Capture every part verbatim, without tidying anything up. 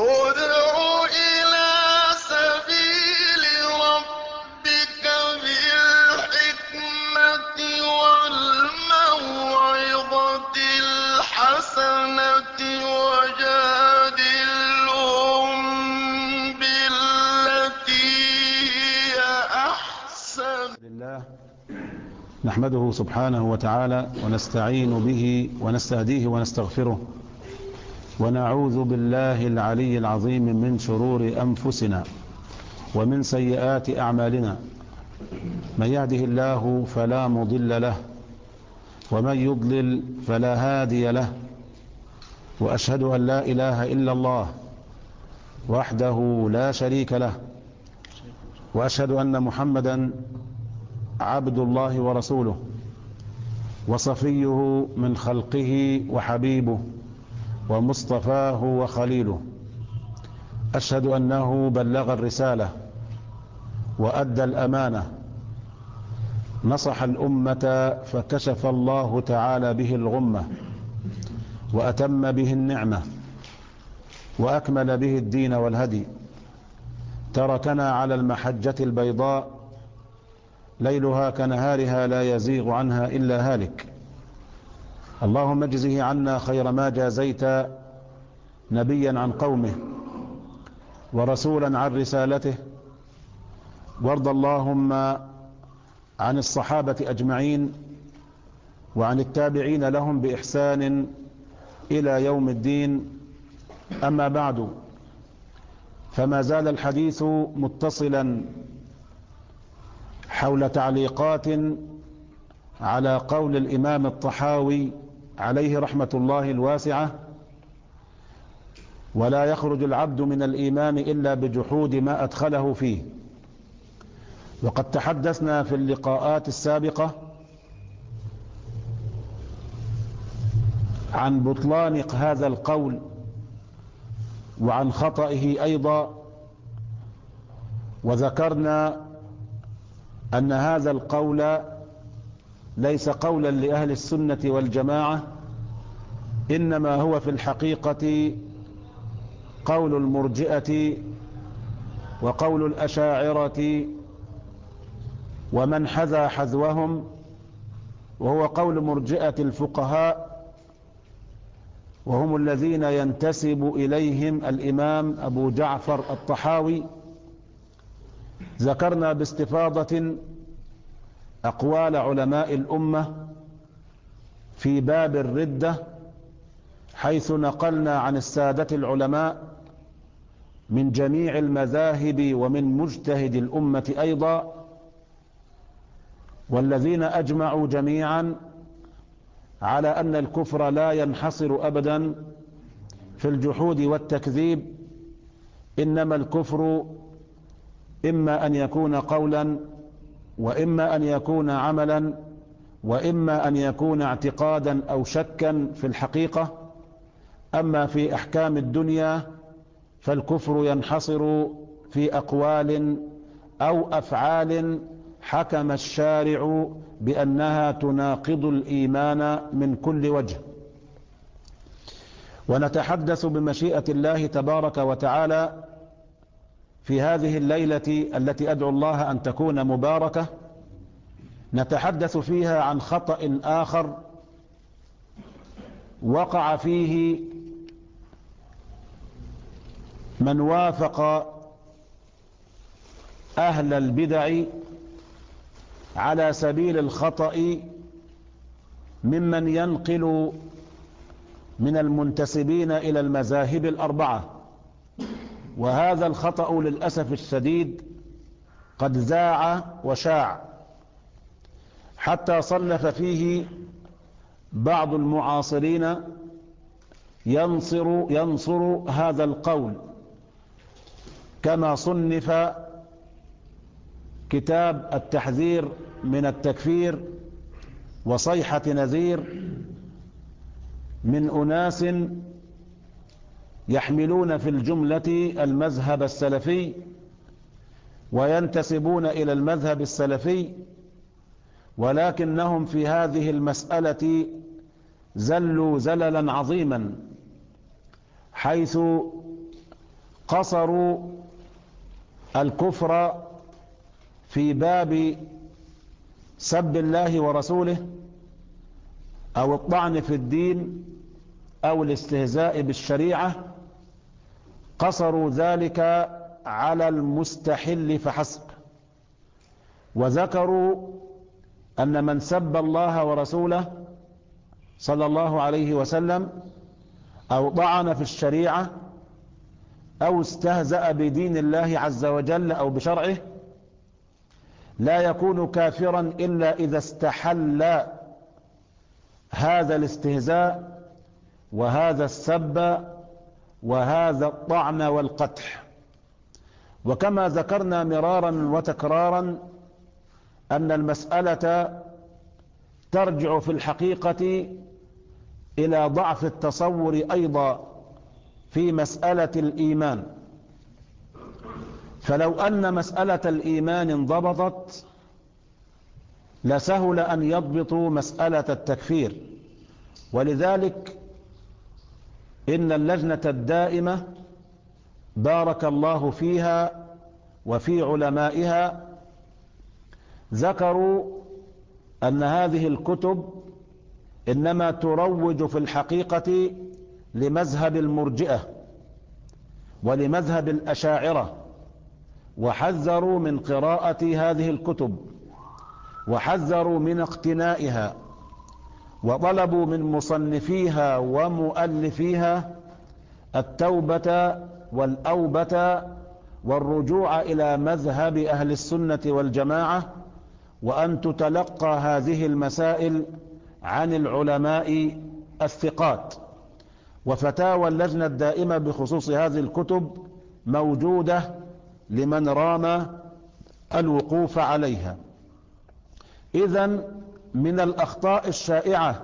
ادْعُ إِلَىٰ سَبِيلِ رَبِّكَ بِالْحِكْمَةِ وَالْمَوْعِظَةِ الْحَسَنَةِ وَجَادِلْهُم بِالَّتِي هِيَ أَحْسَنُ. لله نحمده سبحانه وتعالى ونستعين به ونستهديه ونستغفره، ونعوذ بالله العلي العظيم من شرور أنفسنا ومن سيئات أعمالنا. من يهده الله فلا مضل له، ومن يضلل فلا هادي له. وأشهد أن لا إله إلا الله وحده لا شريك له، وأشهد أن محمدا عبد الله ورسوله وصفيه من خلقه وحبيبه ومصطفاه وخليله. أشهد أنه بلغ الرسالة وأدى الأمانة، نصح الأمة فكشف الله تعالى به الغمة، وأتم به النعمة، وأكمل به الدين والهدي. تركنا على المحجة البيضاء ليلها كنهارها لا يزيغ عنها إلا هالك. اللهم اجزه عنا خير ما جازيت نبيا عن قومه ورسولا عن رسالته، وارض اللهم عن الصحابة أجمعين وعن التابعين لهم بإحسان إلى يوم الدين. أما بعد، فما زال الحديث متصلا حول تعليقات على قول الإمام الطحاوي عليه رحمة الله الواسعة: ولا يخرج العبد من الإيمان إلا بجحود ما أدخله فيه. وقد تحدثنا في اللقاءات السابقة عن بطلان هذا القول وعن خطئه أيضا، وذكرنا أن هذا القول ليس قولا لأهل السنة والجماعة، إنما هو في الحقيقة قول المرجئة وقول الأشاعرة ومن حذا حذوهم، وهو قول مرجئة الفقهاء، وهم الذين ينتسب إليهم الإمام أبو جعفر الطحاوي. ذكرنا باستفاضة أقوال علماء الأمة في باب الردة، حيث نقلنا عن السادة العلماء من جميع المذاهب ومن مجتهد الأمة أيضا، والذين أجمعوا جميعا على أن الكفر لا ينحصر أبدا في الجحود والتكذيب، إنما الكفر إما أن يكون قولا، وإما أن يكون عملا، وإما أن يكون اعتقادا أو شكا في الحقيقة. أما في أحكام الدنيا فالكفر ينحصر في أقوال أو أفعال حكم الشارع بأنها تناقض الإيمان من كل وجه. ونتحدث بمشيئة الله تبارك وتعالى في هذه الليلة التي أدعو الله أن تكون مباركة، نتحدث فيها عن خطأ آخر وقع فيه من وافق أهل البدع على سبيل الخطأ ممن ينقل من المنتسبين إلى المذاهب الأربعة. وهذا الخطأ للأسف الشديد قد ذاع وشاع، حتى صنف فيه بعض المعاصرين ينصر, ينصر هذا القول، كما صنف كتاب التحذير من التكفير وصيحة نذير من أناس يحملون في الجملة المذهب السلفي وينتسبون إلى المذهب السلفي، ولكنهم في هذه المسألة زلوا زللا عظيما، حيث قصروا الكفر في باب سب الله ورسوله أو الطعن في الدين أو الاستهزاء بالشريعة، قصروا ذلك على المستحل فحسب، وذكروا أن من سب الله ورسوله صلى الله عليه وسلم أو طعن في الشريعة أو استهزأ بدين الله عز وجل أو بشرعه لا يكون كافرا إلا إذا استحل هذا الاستهزاء وهذا السب وهذا الطعن والقدح. وكما ذكرنا مرارا وتكرارا أن المسألة ترجع في الحقيقة إلى ضعف التصور أيضا في مسألة الإيمان. فلو أن مسألة الإيمان انضبطت لسهل أن يضبطوا مسألة التكفير. ولذلك إن اللجنة الدائمة بارك الله فيها وفي علمائها ذكروا أن هذه الكتب إنما تروج في الحقيقة لمذهب المرجئة ولمذهب الأشاعرة، وحذروا من قراءة هذه الكتب وحذروا من اقتنائها، وطلبوا من مصنفيها ومؤلفيها التوبة والأوبة والرجوع إلى مذهب أهل السنة والجماعة، وأن تتلقى هذه المسائل عن العلماء الثقات. وفتاوى اللجنة الدائمة بخصوص هذه الكتب موجودة لمن رام الوقوف عليها. إذن من الأخطاء الشائعة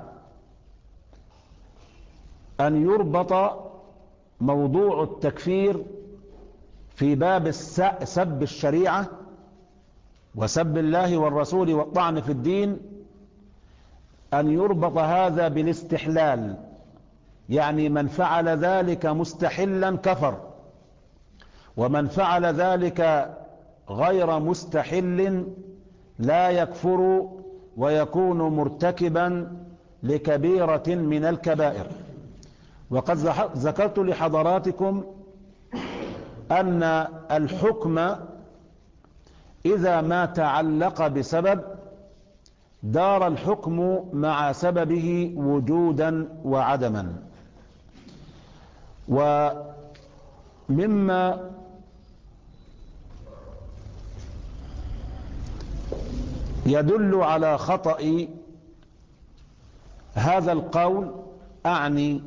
أن يربط موضوع التكفير في باب سب الشريعة وسب الله والرسول والطعن في الدين، أن يربط هذا بالاستحلال، يعني من فعل ذلك مستحلا كفر، ومن فعل ذلك غير مستحل لا يكفر ويكون مرتكبا لكبيرة من الكبائر. وقد ذكرت لحضراتكم أن الحكم إذا ما تعلق بسبب دار الحكم مع سببه وجودا وعدما. ومما يدل على خطأ هذا القول أعني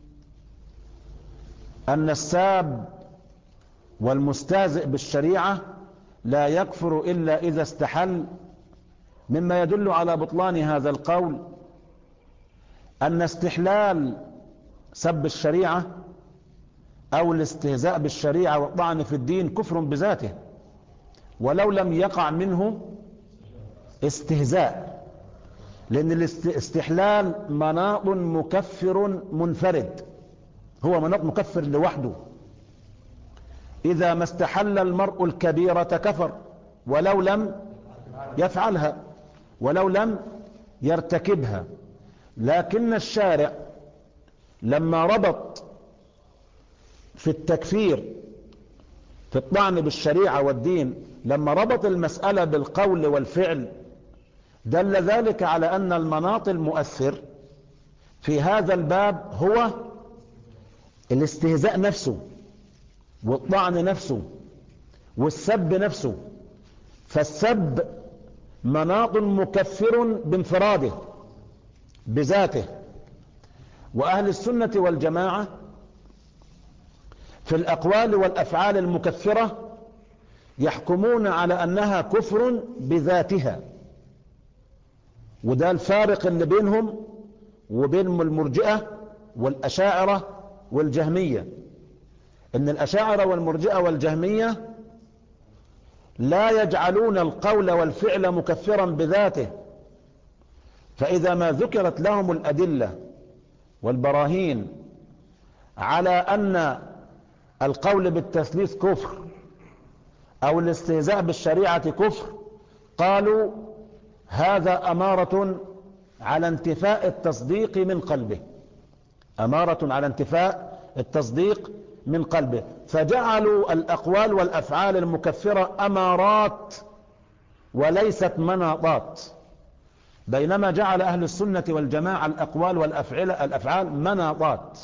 أن الساب والمستهزئ بالشريعة لا يكفر إلا إذا استحل. مما يدل على بطلان هذا القول أن استحلال سب الشريعة أو الاستهزاء بالشريعة والطعن في الدين كفر بذاته، ولو لم يقع منه استهزاء، لأن الاستحلال مناط مكفر منفرد، هو مناط مكفر لوحده. إذا ما استحل المرء الكبيرة كفر ولو لم يفعلها ولو لم يرتكبها. لكن الشارع لما ربط في التكفير في الطعن بالشريعة والدين، لما ربط المسألة بالقول والفعل، دل ذلك على أن المناط المؤثر في هذا الباب هو الاستهزاء نفسه والطعن نفسه والسب نفسه. فالسب مناط مكفر بانفراده بذاته. وأهل السنة والجماعة في الأقوال والأفعال المكفرة يحكمون على أنها كفر بذاتها، وده الفارق اللي بينهم وبين المرجئة والأشاعرة والجهمية. إن الأشاعرة والمرجئة والجهمية لا يجعلون القول والفعل مكفرا بذاته، فإذا ما ذكرت لهم الأدلة والبراهين على أن القول بالتثليث كفر أو الاستهزاء بالشريعة كفر، قالوا هذا أمارة على انتفاء التصديق من قلبه، أمارة على انتفاء التصديق من قلبه، فجعلوا الأقوال والأفعال المكفرة أمارات وليست مناطات، بينما جعل أهل السنة والجماعة الأقوال والأفعال الأفعال مناطات.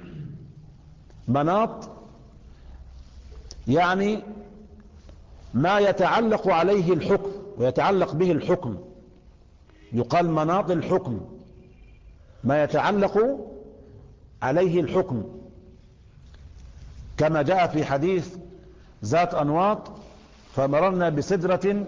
مناط يعني ما يتعلق عليه الحكم ويتعلق به الحكم، يقال مناط الحكم، ما يتعلق عليه الحكم، كما جاء في حديث ذات أنواط فمررنا بسدرة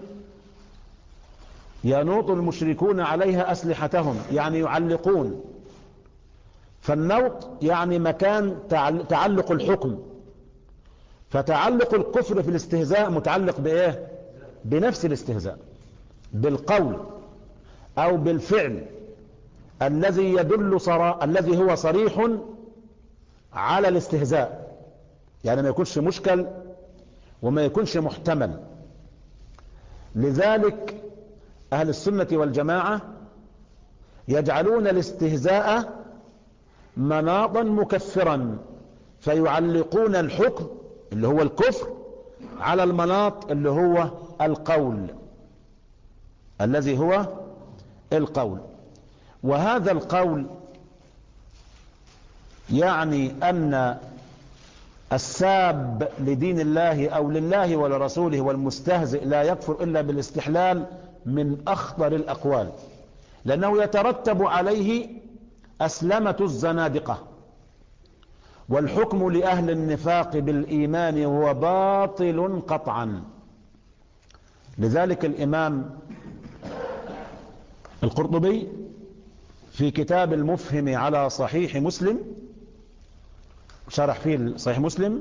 ينوط المشركون عليها أسلحتهم، يعني يعلقون. فالنوط يعني مكان تعلق الحكم، فتعلق الكفر في الاستهزاء متعلق بإيه؟ بنفس الاستهزاء، بالقول أو بالفعل الذي يدل صرا... الذي هو صريح على الاستهزاء، يعني ما يكونش مشكل وما يكونش محتمل. لذلك أهل السنة والجماعة يجعلون الاستهزاء مناطا مكفرا، فيعلقون الحكم اللي هو الكفر على المناط اللي هو القول، الذي هو القول. وهذا القول يعني أن الساب لدين الله أو لله ولرسوله والمستهزئ لا يكفر إلا بالاستحلال من أخطر الأقوال، لأنه يترتب عليه أسلمة الزنادقة، والحكم لأهل النفاق بالإيمان هو باطل قطعا. لذلك الإمام القرطبي في كتاب المفهم على صحيح مسلم، شرح فيه صحيح مسلم،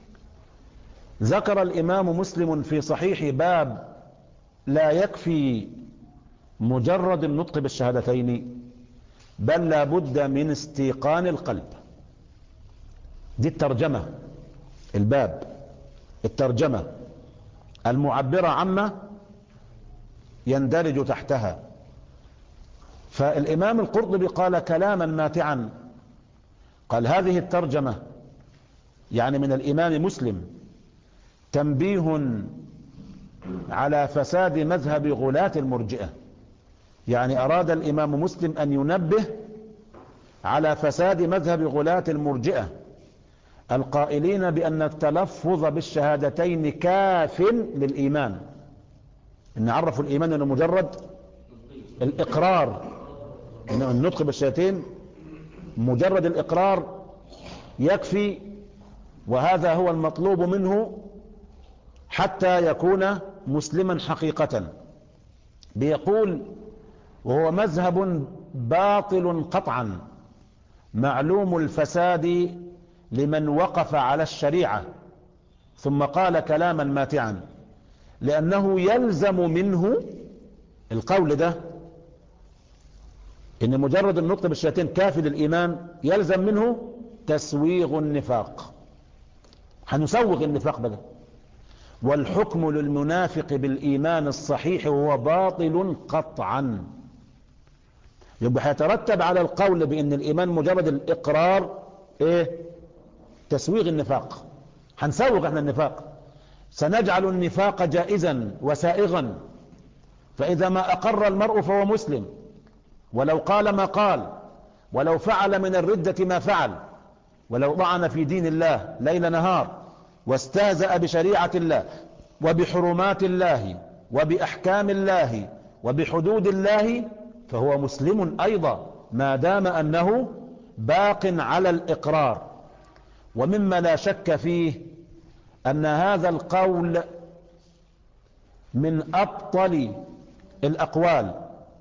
ذكر الإمام مسلم في صحيح باب لا يكفي مجرد النطق بالشهادتين بل لا بد من استيقان القلب. دي الترجمة، الباب الترجمة المعبرة عما يندرج تحتها. فالإمام القرطبي قال كلاما ماتعا، قال هذه الترجمة يعني من الإمام مسلم تنبيه على فساد مذهب غلاة المرجئة، يعني أراد الإمام مسلم أن ينبه على فساد مذهب غلاة المرجئة القائلين بأن التلفظ بالشهادتين كاف للإيمان، إن عرفوا الإيمان أنه مجرد الإقرار، إن النطق بالشهادتين مجرد الإقرار يكفي، وهذا هو المطلوب منه حتى يكون مسلما حقيقة. بيقول وهو مذهب باطل قطعا معلوم الفساد لمن وقف على الشريعة. ثم قال كلاما ماتعا، لأنه يلزم منه القول ده إن مجرد النطق بالشهادتين كافي للإيمان، يلزم منه تسويغ النفاق، هنسوغ النفاق بقى. والحكم للمنافق بالإيمان الصحيح هو باطل قطعا. يبقى هيترتب على القول بأن الإيمان مجرد الإقرار إيه؟ تسويغ النفاق، هنسوغ احنا النفاق، سنجعل النفاق جائزا وسائغا. فإذا ما أقر المرء فهو مسلم، ولو قال ما قال، ولو فعل من الردة ما فعل، ولو طعن في دين الله ليل نهار واستهزأ بشريعة الله وبحرمات الله وبأحكام الله وبحدود الله، فهو مسلم أيضا ما دام أنه باق على الإقرار. ومما لا شك فيه أن هذا القول من أبطل الأقوال،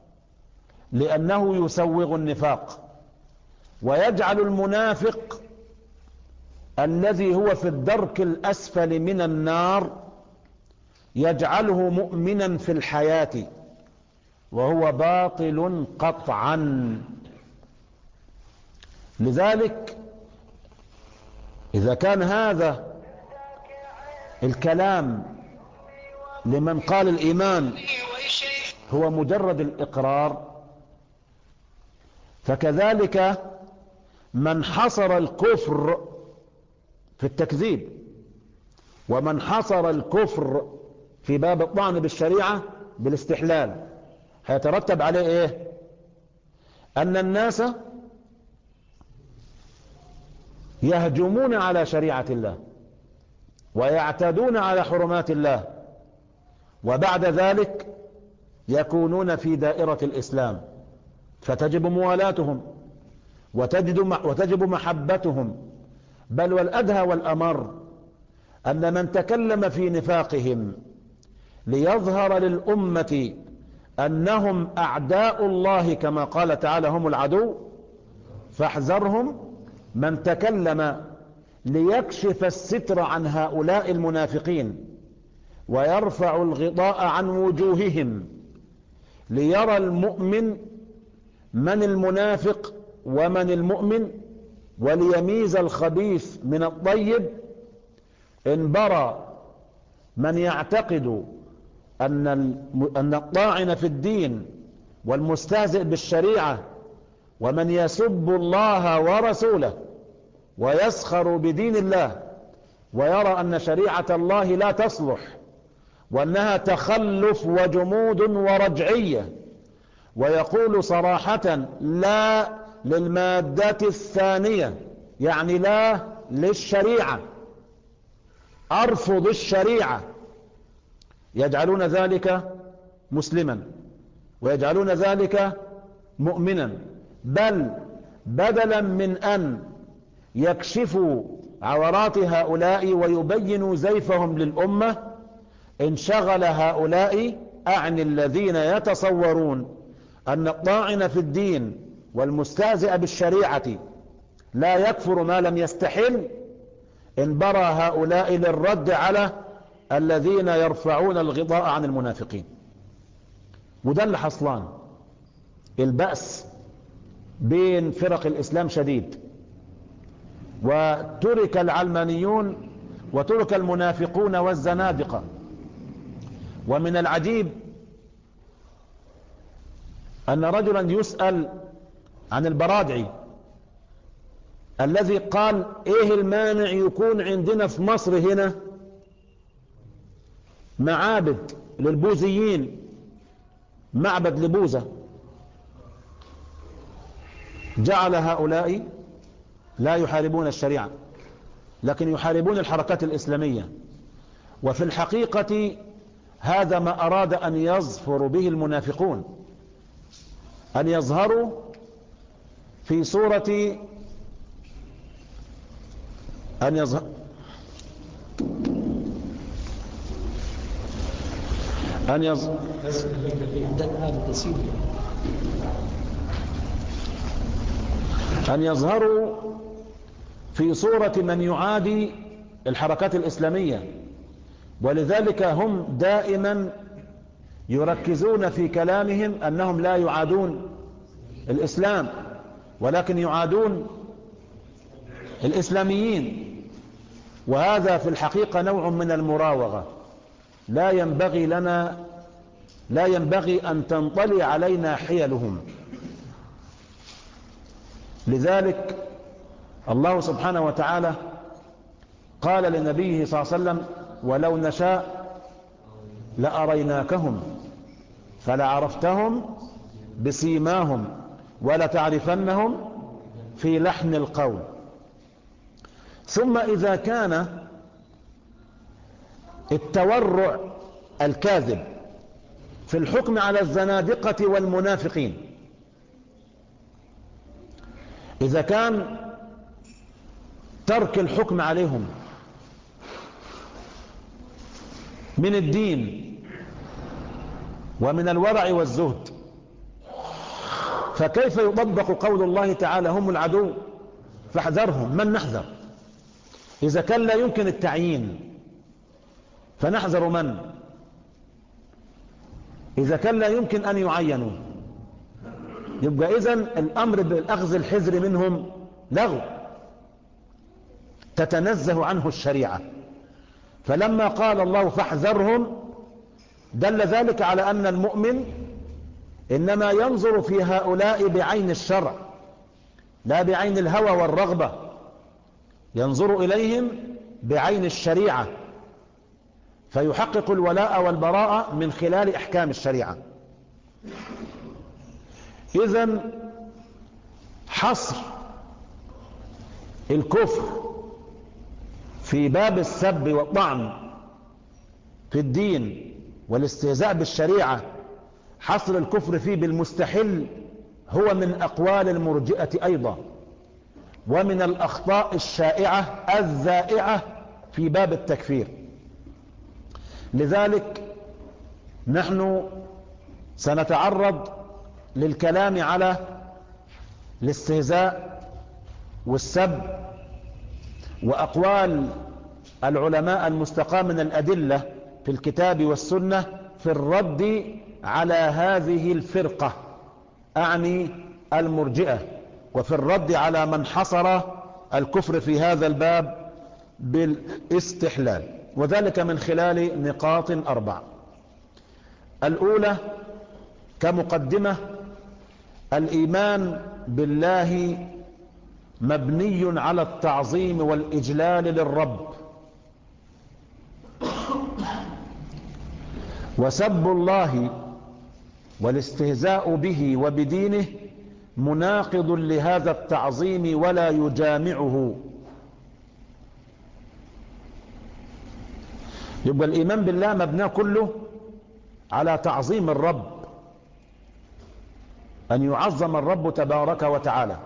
لأنه يسوغ النفاق ويجعل المنافق الذي هو في الدرك الأسفل من النار يجعله مؤمنا في الحياة، وهو باطل قطعا. لذلك إذا كان هذا الكلام لمن قال الإيمان هو مجرد الإقرار، فكذلك من حصر الكفر في التكذيب ومن حصر الكفر في باب الطعن بالشريعة بالاستحلال هيترتب عليه ايه؟ ان الناس يهجمون على شريعة الله ويعتدون على حرمات الله، وبعد ذلك يكونون في دائرة الإسلام، فتجب موالاتهم وتجب محبتهم. بل والأدهى والأمر أن من تكلم في نفاقهم ليظهر للأمة أنهم أعداء الله كما قال تعالى هم العدو فاحذرهم، من تكلم ليكشف الستر عن هؤلاء المنافقين ويرفع الغطاء عن وجوههم ليرى المؤمن من المنافق ومن المؤمن وليميز الخبيث من الطيب، انبرى من يعتقد أن أن الطاعن في الدين والمستهزئ بالشريعة ومن يسب الله ورسوله ويسخر بدين الله ويرى أن شريعة الله لا تصلح وأنها تخلف وجمود ورجعية، ويقول صراحة لا للمادة الثانية، يعني لا للشريعة، أرفض الشريعة، يجعلون ذلك مسلما ويجعلون ذلك مؤمنا، بل بدلا من أن يكشفوا عورات هؤلاء ويبينوا زيفهم للأمة انشغل هؤلاء عن الذين يتصورون أن الطاعن في الدين والمستهزئ بالشريعة لا يكفر ما لم يستحل، انبرى هؤلاء للرد على الذين يرفعون الغطاء عن المنافقين. وده اللي حصلان. البأس بين فرق الإسلام شديد، وترك العلمانيون وترك المنافقون والزنادقة. ومن العجيب أن رجلا يسأل عن البرادعي الذي قال ايه المانع يكون عندنا في مصر هنا معابد للبوذيين، معبد لبوذا، جعل هؤلاء لا يحاربون الشريعة لكن يحاربون الحركات الإسلامية. وفي الحقيقة هذا ما أراد أن يظفر به المنافقون، أن يظهروا في صورة أن يظهر أن يظهر أن يظهروا في صورة من يعادي الحركات الإسلامية. ولذلك هم دائما يركزون في كلامهم أنهم لا يعادون الإسلام ولكن يعادون الإسلاميين، وهذا في الحقيقة نوع من المراوغة. لا ينبغي لنا لا ينبغي أن تنطلي علينا حيلهم. لذلك الله سبحانه وتعالى قال لنبيه صلى الله عليه وسلم ولو نشاء لأريناكهم فلعرفتهم بسيماهم ولتعرفنهم في لحن القول. ثم إذا كان التورع الكاذب في الحكم على الزنادقة والمنافقين، إذا كان ترك الحكم عليهم من الدين ومن الورع والزهد، فكيف يطبق قول الله تعالى هم العدو فاحذرهم؟ من نحذر؟ إذا كان لا يمكن التعيين فنحذر من؟ إذا كان لا يمكن أن يعينوا يبقى إذن الأمر بالأخذ الحذر منهم لغو تتنزه عنه الشريعة. فلما قال الله فاحذرهم دل ذلك على أن المؤمن إنما ينظر في هؤلاء بعين الشرع لا بعين الهوى والرغبة، ينظر إليهم بعين الشريعة فيحقق الولاء والبراءة من خلال أحكام الشريعة. إذن حصر الكفر في باب السب والطعن في الدين والاستهزاء بالشريعة، حصر الكفر فيه بالمستحل هو من أقوال المرجئة أيضا، ومن الأخطاء الشائعة الذائعة في باب التكفير. لذلك نحن سنتعرض للكلام على الاستهزاء والسب وأقوال العلماء المستقاة من الأدلة في الكتاب والسنة في الرد على هذه الفرقة، أعني المرجئة، وفي الرد على من حصر الكفر في هذا الباب بالاستحلال، وذلك من خلال نقاط أربع. الأولى كمقدمة: الإيمان بالله مبني على التعظيم والإجلال للرب، وسب الله والاستهزاء به وبدينه مناقض لهذا التعظيم ولا يجامعه. يبقى الإيمان بالله مبناه كله على تعظيم الرب، أن يعظم الرب تبارك وتعالى،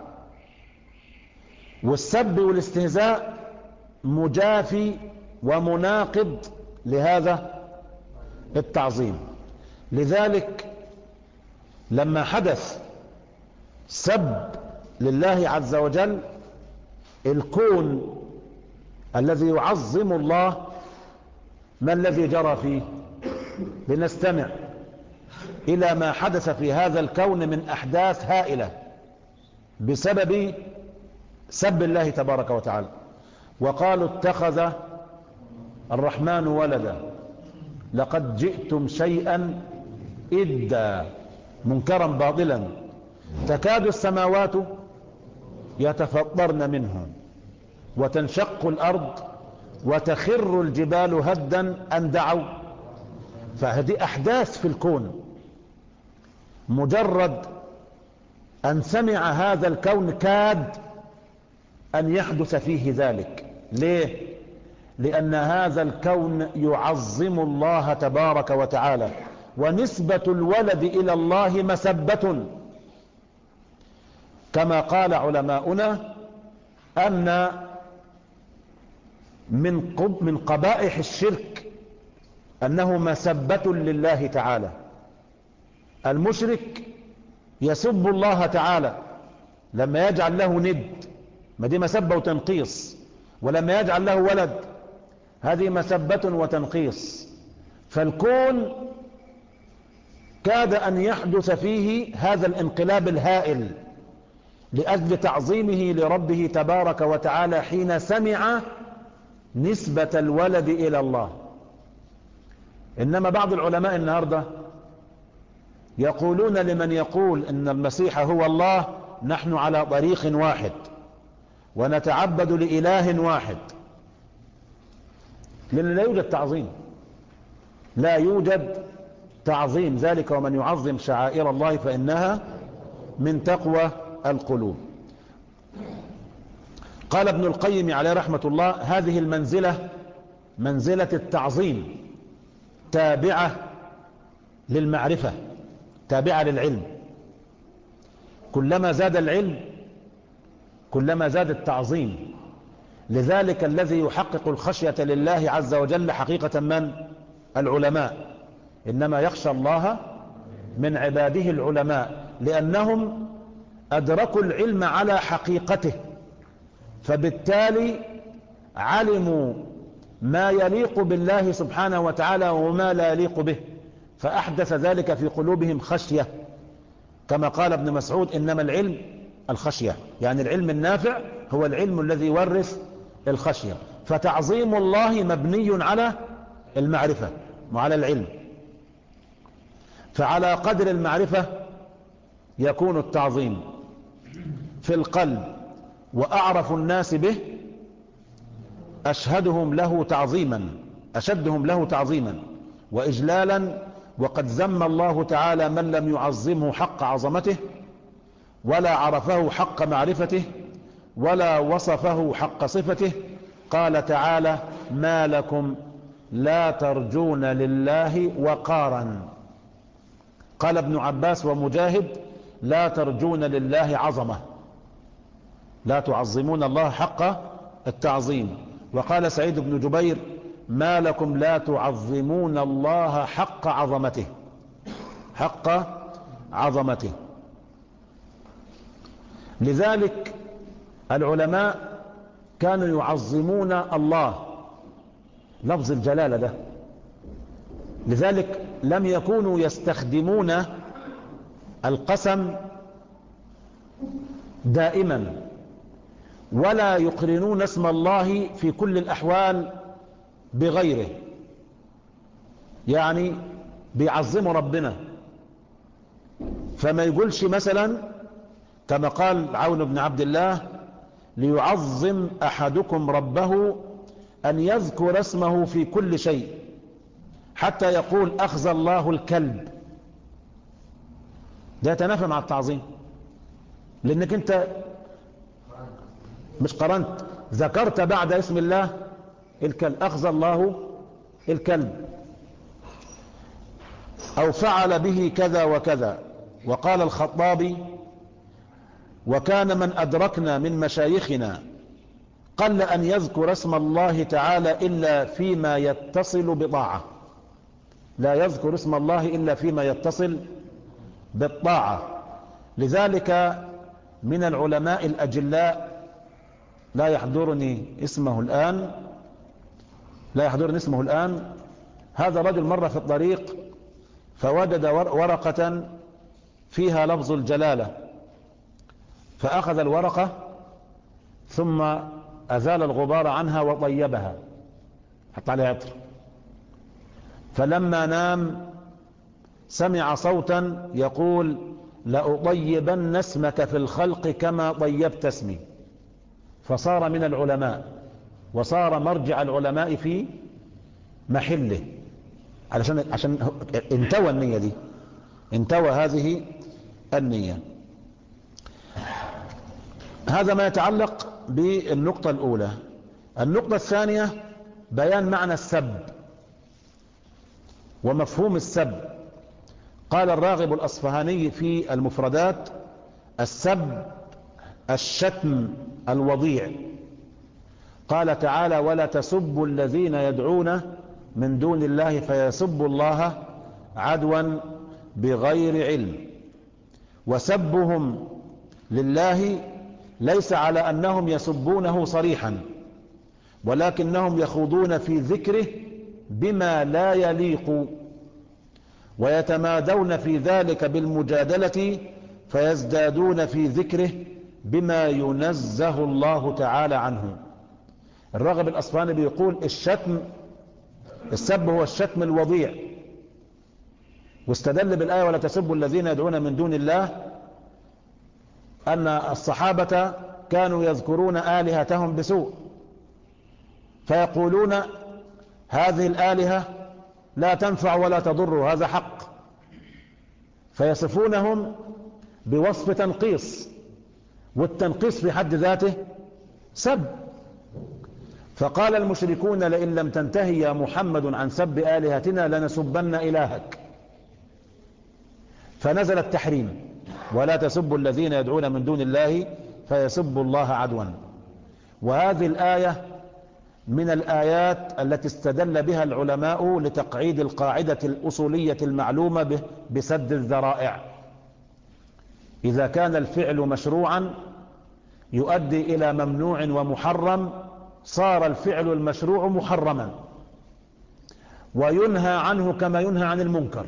والسب والاستهزاء مجافي ومناقض لهذا التعظيم. لذلك لما حدث سب لله عز وجل، الكون الذي يعظم الله ما الذي جرى فيه؟ لنستمع إلى ما حدث في هذا الكون من أحداث هائلة بسبب سب الله تبارك وتعالى. وقالوا اتخذ الرحمن ولدا لقد جئتم شيئا إدا منكرا باطلا تكاد السماوات يتفطرن منه وتنشق الأرض وتخر الجبال هدا أن دعوا. فهذه أحداث في الكون، مجرد أن سمع هذا الكون كاد أن يحدث فيه ذلك. ليه؟ لأن هذا الكون يعظم الله تبارك وتعالى، ونسبة الولد إلى الله مسبة، كما قال علماؤنا أن من من قبائح الشرك أنه مسبة لله تعالى. المشرك يسب الله تعالى لما يجعل له ند، ما دي مسبة وتنقيص، ولما يجعل له ولد هذه مسبة وتنقيص. فالكون كاد أن يحدث فيه هذا الانقلاب الهائل لأجل تعظيمه لربه تبارك وتعالى حين سمع نسبة الولد إلى الله. إنما بعض العلماء النهاردة يقولون لمن يقول إن المسيح هو الله: نحن على طريق واحد ونتعبد لإله واحد، لأن لا يوجد تعظيم، لا يوجد تعظيم ذلك ومن يعظم شعائر الله فإنها من تقوى القلوب. قال ابن القيم عليه رحمة الله: هذه المنزلة منزلة التعظيم تابعة للمعرفة، تابعة للعلم. كلما زاد العلم كلما زاد التعظيم. لذلك الذي يحقق الخشية لله عز وجل حقيقة من؟ العلماء. إنما يخشى الله من عباده العلماء، لأنهم أدركوا العلم على حقيقته، فبالتالي علموا ما يليق بالله سبحانه وتعالى وما لا يليق به، فأحدث ذلك في قلوبهم خشية، كما قال ابن مسعود: إنما العلم الخشية، يعني العلم النافع هو العلم الذي يورث الخشية. فتعظيم الله مبني على المعرفة وعلى العلم، فعلى قدر المعرفة يكون التعظيم في القلب، وأعرف الناس به أشهدهم له تعظيما أشدهم له تعظيما وإجلالا. وقد ذم الله تعالى من لم يعظمه حق عظمته، ولا عرفه حق معرفته، ولا وصفه حق صفته. قال تعالى: ما لكم لا ترجون لله وقارا. قال ابن عباس ومجاهد: لا ترجون لله عظمة، لا تعظمون الله حق التعظيم. وقال سعيد بن جبير: ما لكم لا تعظمون الله حق عظمته، حق عظمته. لذلك العلماء كانوا يعظمون الله، لفظ الجلالة ده. لذلك لم يكونوا يستخدمون القسم دائما، ولا يقرنون اسم الله في كل الأحوال بغيره، يعني بيعظموا ربنا. فما يقولش مثلا كما قال عون بن عبد الله: ليعظم أحدكم ربه أن يذكر اسمه في كل شيء حتى يقول أخزى الله الكلب. ده يتنافى مع التعظيم، لأنك أنت مش قرنت، ذكرت بعد اسم الله الكلب، أخزى الله الكلب، أو فعل به كذا وكذا. وقال الخطابي: وكان من أدركنا من مشايخنا قل أن يذكر اسم الله تعالى إلا فيما يتصل بطاعة، لا يذكر اسم الله إلا فيما يتصل بالطاعة. لذلك من العلماء الأجلاء لا يحضرني اسمه الآن لا يحضرني اسمه الآن هذا رجل مر في الطريق فوجد ورقة فيها لفظ الجلالة، فأخذ الورقة ثم أزال الغبار عنها وطيبها، حط عليها عطر. فلما نام سمع صوتا يقول: لأطيبن اسمك في الخلق كما طيبت اسمي. فصار من العلماء، وصار مرجع العلماء في محله، علشان عشان انتوى النية دي، انتوى هذه النية. هذا ما يتعلق بالنقطة الأولى. النقطة الثانية بيان معنى السب ومفهوم السب. قال الراغب الأصفهاني في المفردات: السب الشتم الوضيع. قال تعالى: ولا تسبوا الذين يدعون من دون الله فيسبوا الله عدوا بغير علم. وسبهم لله ليس على أنهم يسبونه صريحا، ولكنهم يخوضون في ذكره بما لا يليق، ويتمادون في ذلك بالمجادلة، فيزدادون في ذكره بما ينزه الله تعالى عنه. الراغب الأصفهاني بيقول: الشتم السب هو الشتم الوضيع، واستدل بالآية: ولا تسبوا الذين يدعون من دون الله، أن الصحابة كانوا يذكرون آلهتهم بسوء، فيقولون: هذه الآلهة لا تنفع ولا تضر، هذا حق، فيصفونهم بوصف تنقيص، والتنقيص في حد ذاته سب. فقال المشركون: لئن لم تنتهي يا محمد عن سب آلهتنا لنسبن إلهك. فنزل التحريم: ولا تسبوا الذين يدعون من دون الله فيسبوا الله عدوا. وهذه الآية من الآيات التي استدل بها العلماء لتقعيد القاعدة الأصولية المعلومة بسد الذرائع. إذا كان الفعل مشروعا يؤدي إلى ممنوع ومحرم، صار الفعل المشروع محرما، وينهى عنه كما ينهى عن المنكر،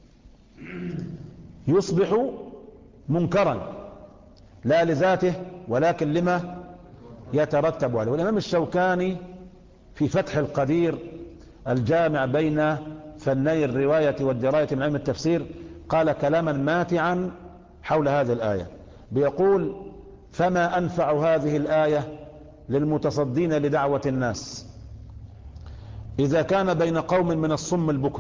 يصبح منكرا لا لذاته ولكن لما يترتب عليه. والإمام الشوكاني في فتح القدير الجامع بين فني الرواية والدراية من علم التفسير قال كلاما ماتعا حول هذه الآية، بيقول: فما أنفع هذه الآية للمتصدين لدعوة الناس إذا كان بين قوم من الصم البكم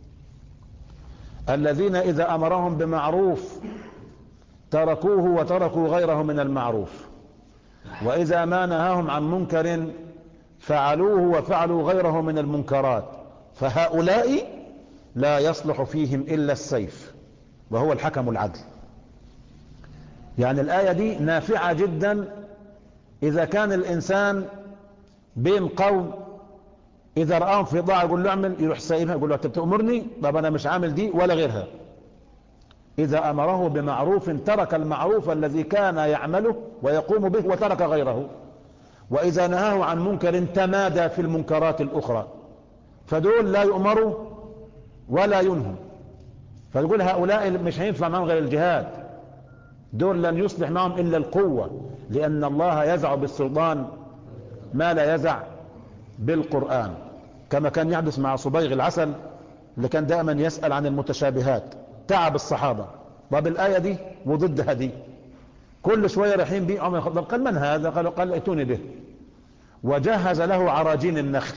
الذين إذا أمرهم بمعروف تركوه وتركوا غيره من المعروف، وإذا ما نهاهم عن منكر فعلوه وفعلوا غيره من المنكرات، فهؤلاء لا يصلح فيهم إلا السيف وهو الحكم العدل. يعني الآية دي نافعة جدا إذا كان الإنسان بين قوم إذا رآهم في ضاعة يقول له اعمل، يروح سايبها يقول له أنت بتأمرني؟ طب أنا مش عامل دي ولا غيرها. إذا أمره بمعروف ترك المعروف الذي كان يعمله ويقوم به وترك غيره، وإذا نهاه عن منكر تمادى في المنكرات الأخرى، فدول لا يؤمروا ولا ينهوا. فتقول هؤلاء مش هينفع معهم غير الجهاد، دول لن يصلح معهم إلا القوة، لأن الله يزع بالسلطان ما لا يزع بالقرآن، كما كان يحدث مع صبيغ العسل اللي كان دائما يسأل عن المتشابهات، تعب الصحابة. طب الآية دي وضدها دي كل شوية رايحين بيه، قال من هذا؟ قالوا قال ائتوني به، وجهز له عراجين النخل.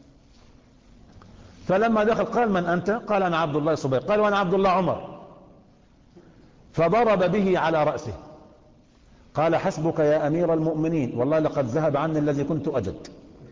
فلما دخل قال من أنت؟ قال أنا عبد الله صبيغ. قال وأنا عبد الله عمر. فضرب به على رأسه قال حسبك يا أمير المؤمنين، والله لقد ذهب عني الذي كنت أجد.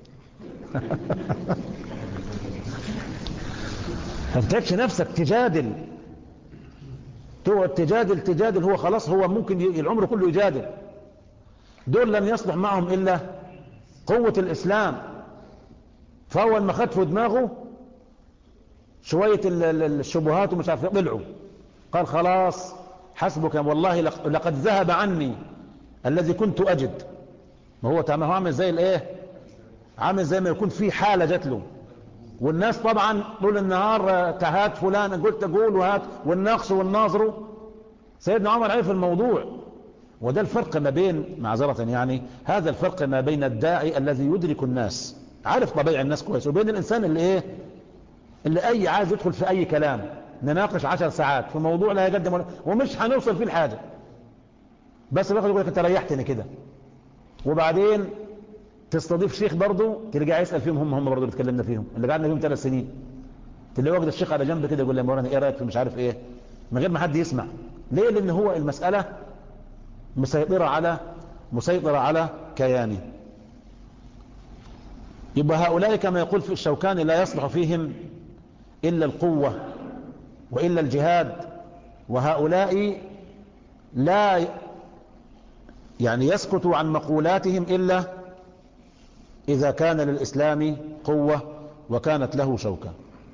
فانتكش نفسك تجادل، تقعد تجادل تجادل، هو خلاص هو ممكن العمر كله يجادل. دول لم يصلح معهم إلا قوة الإسلام. فأول ما خد في دماغه شوية الشبهات ومش عارف طلعوا، قال خلاص حسبك والله لقد ذهب عني الذي كنت أجد. ما هو تمام، هو عامل زي الايه، عامل زي ما يكون في حالة جات له، والناس طبعا طول النهار تهات فلان قلت تقول وهات والناقص والناظر. سيدنا عمر عرف الموضوع. وده الفرق ما بين، معذرة يعني، هذا الفرق ما بين الداعي الذي يدرك الناس عارف طبيعة الناس كويس، وبين الإنسان اللي ايه، اللي اي عايز يدخل في اي كلام نناقش عشر ساعات في موضوع لا يقدم ولا ومش هنوصل فيه الحاجة، بس باخد يقول لك انت ريحتني كده. وبعدين تستضيف شيخ برضه ترجع يسأل فيهم، هم هم برضه اللي اتكلمنا فيهم اللي قعدنا فيهم ثلاث سنين، تلاقي واخد الشيخ على جنب كده يقول لي مولانا ايه رايك في مش عارف ايه، من غير ما حد يسمع. ليه؟ لان هو المسألة مسيطرة على مسيطرة على كيانه. يبقى هؤلاء كما يقول في الشوكاني لا يصلح فيهم إلا القوة وإلا الجهاد، وهؤلاء لا يعني يسكت عن مقولاتهم إلا إذا كان للإسلام قوة وكانت له شوكة.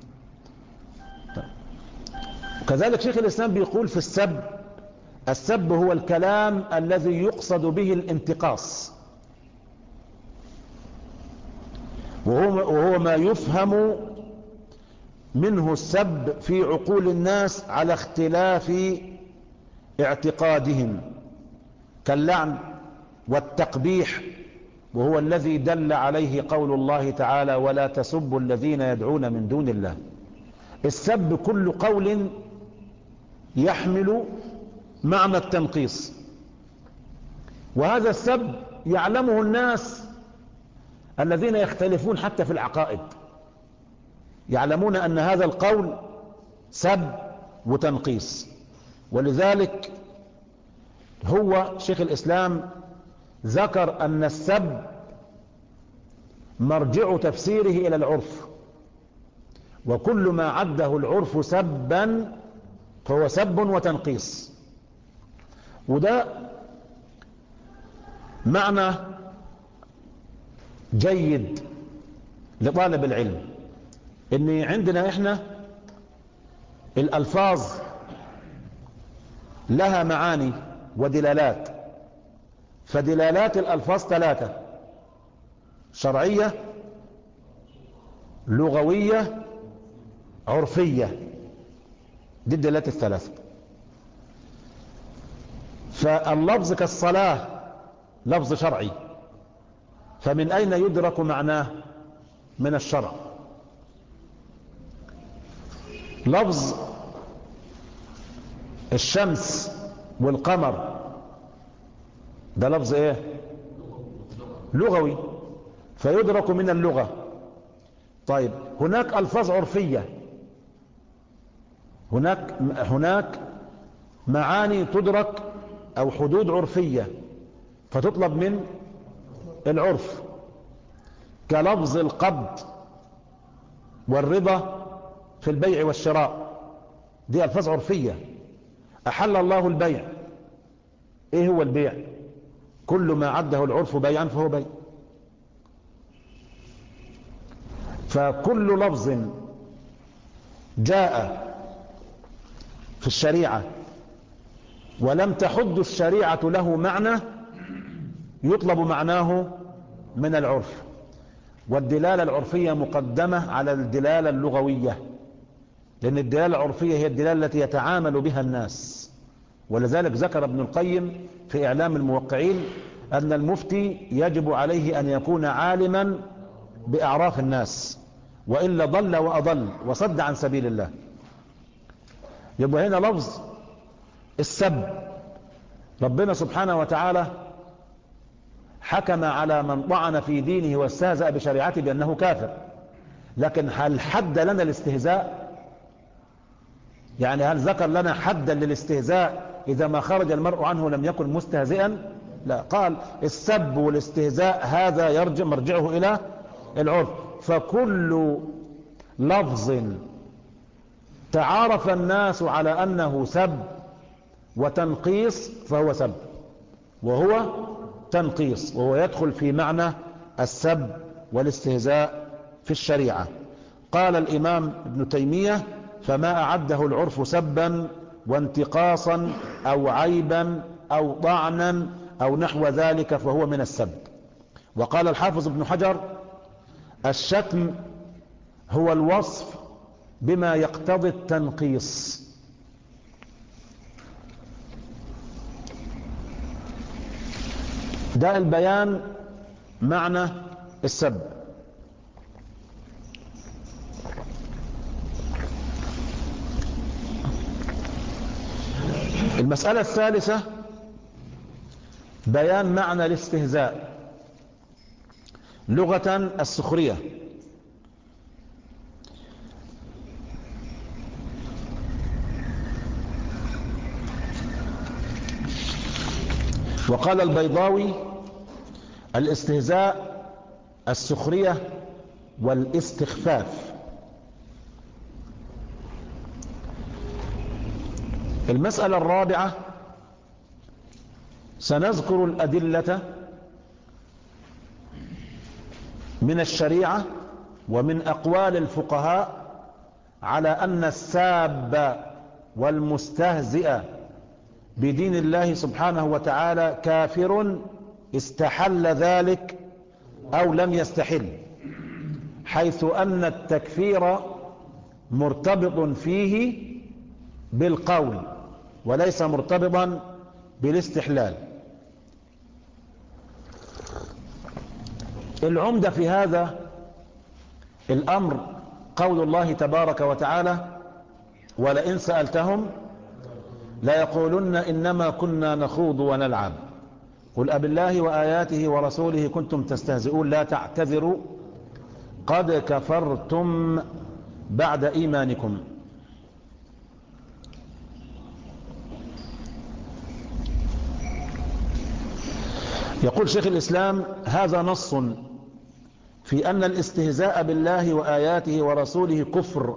كذلك شيخ الإسلام بيقول في السب: السب هو الكلام الذي يقصد به الانتقاص، وهو, وهو ما يفهم منه السب في عقول الناس على اختلاف اعتقادهم، كاللعن والتقبيح، وهو الذي دل عليه قول الله تعالى: ولا تسبوا الذين يدعون من دون الله. السب كل قول يحمل معنى التنقيص، وهذا السب يعلمه الناس الذين يختلفون حتى في العقائد، يعلمون أن هذا القول سب وتنقيص. ولذلك هو شيخ الإسلام ذكر أن السب مرجع تفسيره إلى العرف، وكل ما عده العرف سبا فهو سب وتنقيص. وده معنى جيد لطالب العلم، ان عندنا احنا الالفاظ لها معاني ودلالات، فدلالات الالفاظ ثلاثة: شرعية، لغوية، عرفية. دي الدلالات الثلاثة. فاللفظ كالصلاة لفظ شرعي، فمن أين يدرك معناه؟ من الشرع. لفظ الشمس والقمر ده لفظ ايه؟ لغوي، فيدرك من اللغة. طيب هناك ألفاظ عرفية، هناك هناك معاني تدرك أو حدود عرفية فتطلب من العرف، كلفظ القبض والرضا في البيع والشراء، دي ألفاظ عرفية. أحل الله البيع، إيه هو البيع؟ كل ما عده العرف بيعا فهو بيع. فكل لفظ جاء في الشريعة ولم تحد الشريعة له معنى يطلب معناه من العرف، والدلالة العرفية مقدمة على الدلالة اللغوية، لأن الدلالة العرفية هي الدلالة التي يتعامل بها الناس. ولذلك ذكر ابن القيم في إعلام الموقعين أن المفتي يجب عليه أن يكون عالما بأعراف الناس، وإلا ضل وأضل وصد عن سبيل الله. يبقى هنا لفظ السب، ربنا سبحانه وتعالى حكم على من طعن في دينه واستهزأ بشريعته بأنه كافر، لكن هل حد لنا الاستهزاء؟ يعني هل ذكر لنا حدا للاستهزاء إذا ما خرج المرء عنه لم يكن مستهزئا؟ لا، قال السب والاستهزاء هذا يرجع مرجعه إلى العرف. فكل لفظ تعارف الناس على أنه سب وتنقيص فهو سب وهو تنقيص، وهو يدخل في معنى السب والاستهزاء في الشريعة. قال الإمام ابن تيمية: فما أعده العرف سبا وانتقاصا أو عيبا أو طعنا أو نحو ذلك فهو من السب. وقال الحافظ ابن حجر: الشتم هو الوصف بما يقتضي التنقيص. ده البيان معنى السب. المسألة الثالثة بيان معنى الاستهزاء. لغة السخرية، وقال البيضاوي: الاستهزاء السخرية والاستخفاف. المسألة الرابعة سنذكر الأدلة من الشريعة ومن أقوال الفقهاء على أن الساب والمستهزئ بدين الله سبحانه وتعالى كافر، استحل ذلك أو لم يستحل، حيث أن التكفير مرتبط فيه بالقول وليس مرتبطا بالاستحلال. العمدة في هذا الأمر قول الله تبارك وتعالى: ولئن سألتهم ليقولن إنما كنا نخوض ونلعب قل أبالله وآياته ورسوله كنتم تستهزئون لا تعتذروا قد كفرتم بعد إيمانكم. يقول شيخ الإسلام: هذا نص في أن الاستهزاء بالله وآياته ورسوله كفر،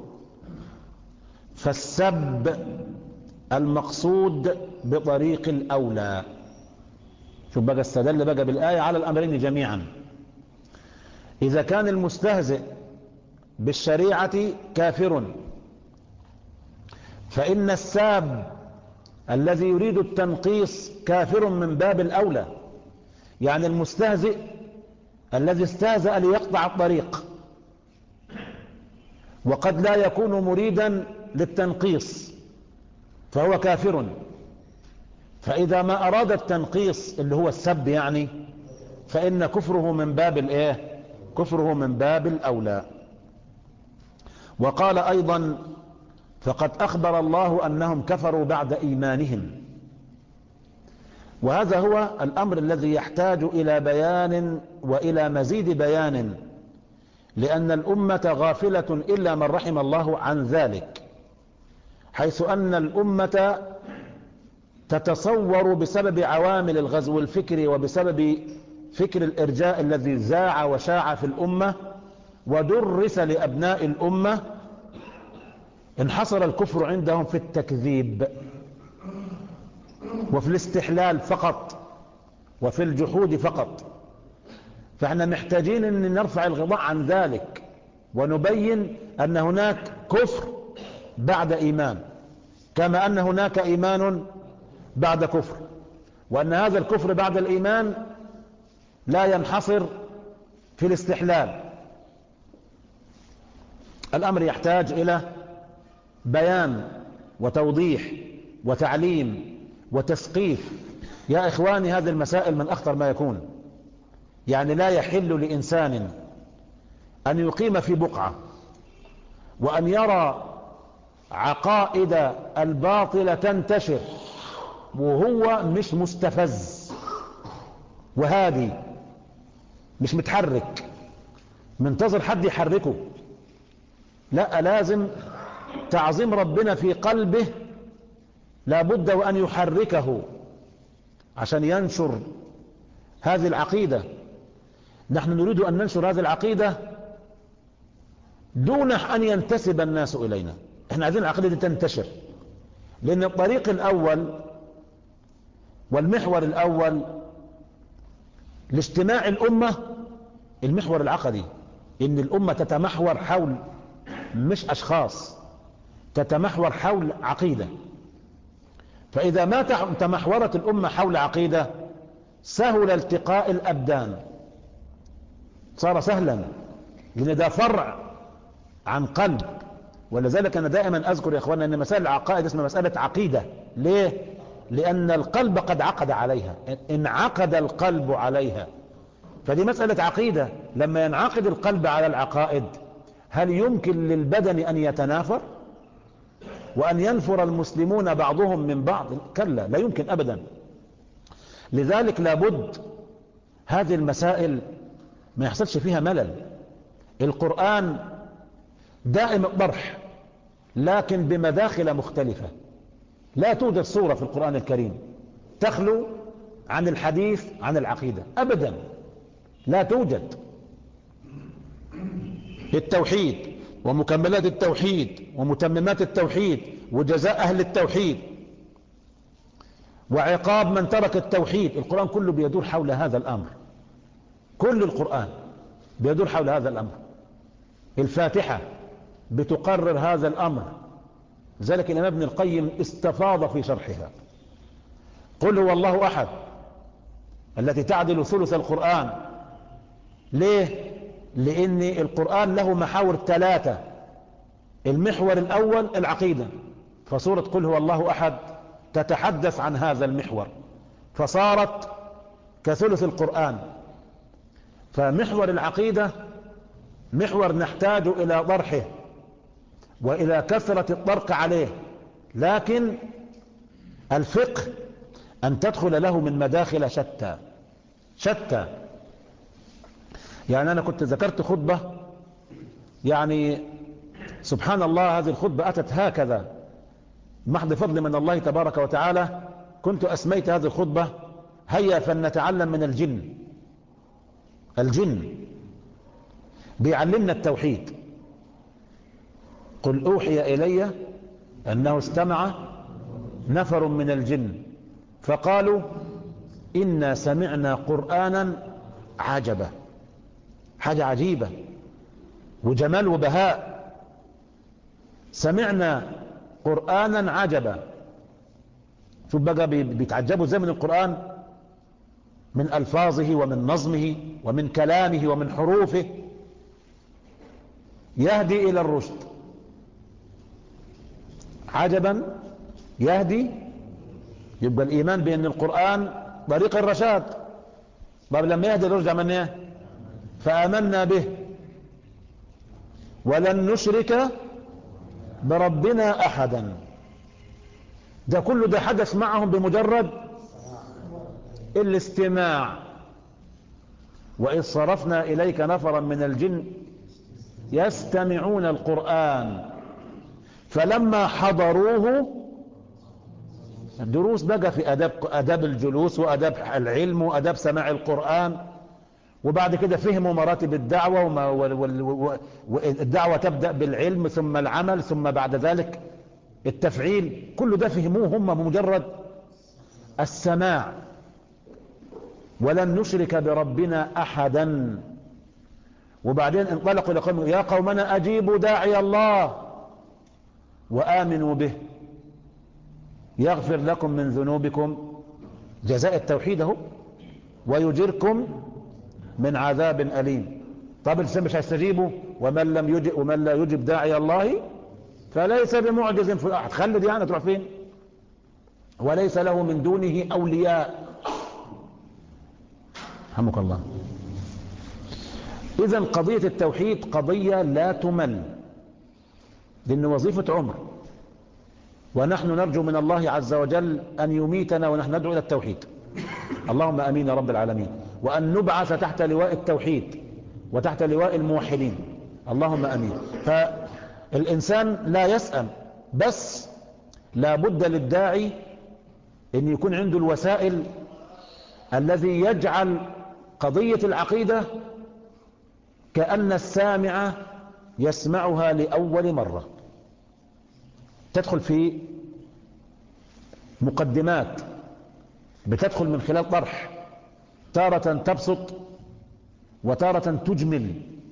فالسب المقصود بطريق الأولى. شوف بقى، استدل بقى بالآية على الأمرين جميعا. إذا كان المستهزئ بالشريعة كافر، فإن الساب الذي يريد التنقيص كافر من باب الأولى. يعني المستهزئ الذي استهزأ ليقطع الطريق وقد لا يكون مريدا للتنقيص فهو كافر، فإذا ما أراد التنقيص اللي هو السب يعني، فإن كفره من باب الايه؟ كفره من باب الأولى. وقال أيضا فقد أخبر الله أنهم كفروا بعد إيمانهم. وهذا هو الأمر الذي يحتاج إلى بيان وإلى مزيد بيان، لأن الأمة غافلة إلا من رحم الله عن ذلك، حيث أن الأمة تتصور بسبب عوامل الغزو الفكري وبسبب فكر الإرجاء الذي زاع وشاع في الأمة ودرس لأبناء الأمة، انحصر الكفر عندهم في التكذيب وفي الاستحلال فقط وفي الجحود فقط. فاحنا محتاجين ان نرفع الغطاء عن ذلك ونبين ان هناك كفر بعد ايمان، كما ان هناك ايمان بعد كفر، وان هذا الكفر بعد الايمان لا ينحصر في الاستحلال. الامر يحتاج الى بيان وتوضيح وتعليم وتثقيف. يا إخواني، هذه المسائل من أخطر ما يكون. يعني لا يحل لإنسان أن يقيم في بقعة وأن يرى عقائد الباطلة تنتشر وهو مش مستفز وهادي، مش متحرك منتظر حد يحركه. لا، لازم تعظيم ربنا في قلبه لابد وأن يحركه عشان ينشر هذه العقيدة. نحن نريد أن ننشر هذه العقيدة دون أن ينتسب الناس إلينا. احنا عايزين العقيدة دي تنتشر، لأن الطريق الأول والمحور الأول لاجتماع الأمة المحور العقدي، إن الأمة تتمحور حول مش أشخاص، تتمحور حول عقيدة. فإذا ما تمحورت الأمة حول عقيدة سهل التقاء الأبدان، صار سهلا، لأن ده فرع عن قلب. ولذلك أنا دائما أذكر يا أخوانا أن مسألة العقائد اسمها مسألة عقيدة. ليه؟ لأن القلب قد عقد عليها، انعقد القلب عليها، فدي مسألة عقيدة. لما ينعقد القلب على العقائد هل يمكن للبدن أن يتنافر وأن ينفر المسلمون بعضهم من بعض؟ كلا، لا يمكن أبدا. لذلك لابد هذه المسائل ما يحصلش فيها ملل. القرآن دائم الطرح لكن بمداخل مختلفة. لا توجد صورة في القرآن الكريم تخلو عن الحديث عن العقيدة أبدا، لا توجد. التوحيد ومكملات التوحيد ومتممات التوحيد وجزاء أهل التوحيد وعقاب من ترك التوحيد، القرآن كله بيدور حول هذا الأمر. كل القرآن بيدور حول هذا الأمر. الفاتحة بتقرر هذا الأمر، ذلك الإمام ابن القيم استفاض في شرحها. قل هو الله أحد التي تعدل ثلث القرآن. ليه؟ لأن القرآن له محاور ثلاثة. المحور الأول العقيدة، فسورة قل هو الله أحد تتحدث عن هذا المحور فصارت كثلث القرآن. فمحور العقيدة محور نحتاج إلى طرحه وإلى كثرة الطرق عليه، لكن الفقه أن تدخل له من مداخل شتى شتى. يعني أنا كنت ذكرت خطبة، يعني سبحان الله هذه الخطبة أتت هكذا محض فضل من الله تبارك وتعالى. كنت أسميت هذه الخطبة هيا فلنتعلم من الجن. الجن بيعلمنا التوحيد. قل أوحي إلي أنه استمع نفر من الجن فقالوا إنا سمعنا قرآنا عجبا. حاجة عجيبة وجمال وبهاء. سمعنا قرآنا عجبا. شوف بقى بيتعجبوا ازاي من القرآن، من ألفاظه ومن نظمه ومن كلامه ومن حروفه، يهدي إلى الرشد. عجبا يهدي، يبقى الإيمان بأن القرآن طريق الرشاد. طب لما يهدي الرشد من ايه؟ فآمنا به ولن نشرك بربنا أحدا. ده كله ده حدث معهم بمجرد الاستماع. وإذ صرفنا إليك نفرا من الجن يستمعون القرآن فلما حضروه، الدروس بقى في أداب, أداب الجلوس وأداب العلم وأداب سماع القرآن، وبعد كده فهموا مراتب الدعوة، والدعوة تبدأ بالعلم ثم العمل ثم بعد ذلك التفعيل. كل ده فهموه هم بمجرد السماع. ولن نشرك بربنا أحدا. وبعدين انطلقوا لقوم يا قومنا أجيبوا داعي الله وآمنوا به يغفر لكم من ذنوبكم، جزاء التوحيد اهو، ويجركم من عذاب أليم. طب الإنسان مش هيستجيبوا، ومن لم يجب ومن لا يجب داعي الله فليس بمعجز في الأرض. خلد يعني تروح فين؟ وليس له من دونه أولياء. رحمك الله. إذن قضية التوحيد قضية لا تمل، لأن وظيفة عمر، ونحن نرجو من الله عز وجل أن يميتنا ونحن ندعو إلى التوحيد. اللهم أمين يا رب العالمين. وأن نبعث تحت لواء التوحيد وتحت لواء الموحدين. اللهم أمين. فالإنسان لا يسأم، بس لا بد للداعي أن يكون عنده الوسائل الذي يجعل قضية العقيدة كأن السامع يسمعها لأول مرة. تدخل في مقدمات بتدخل من خلال طرح، تارة تبسط وتارة تجمل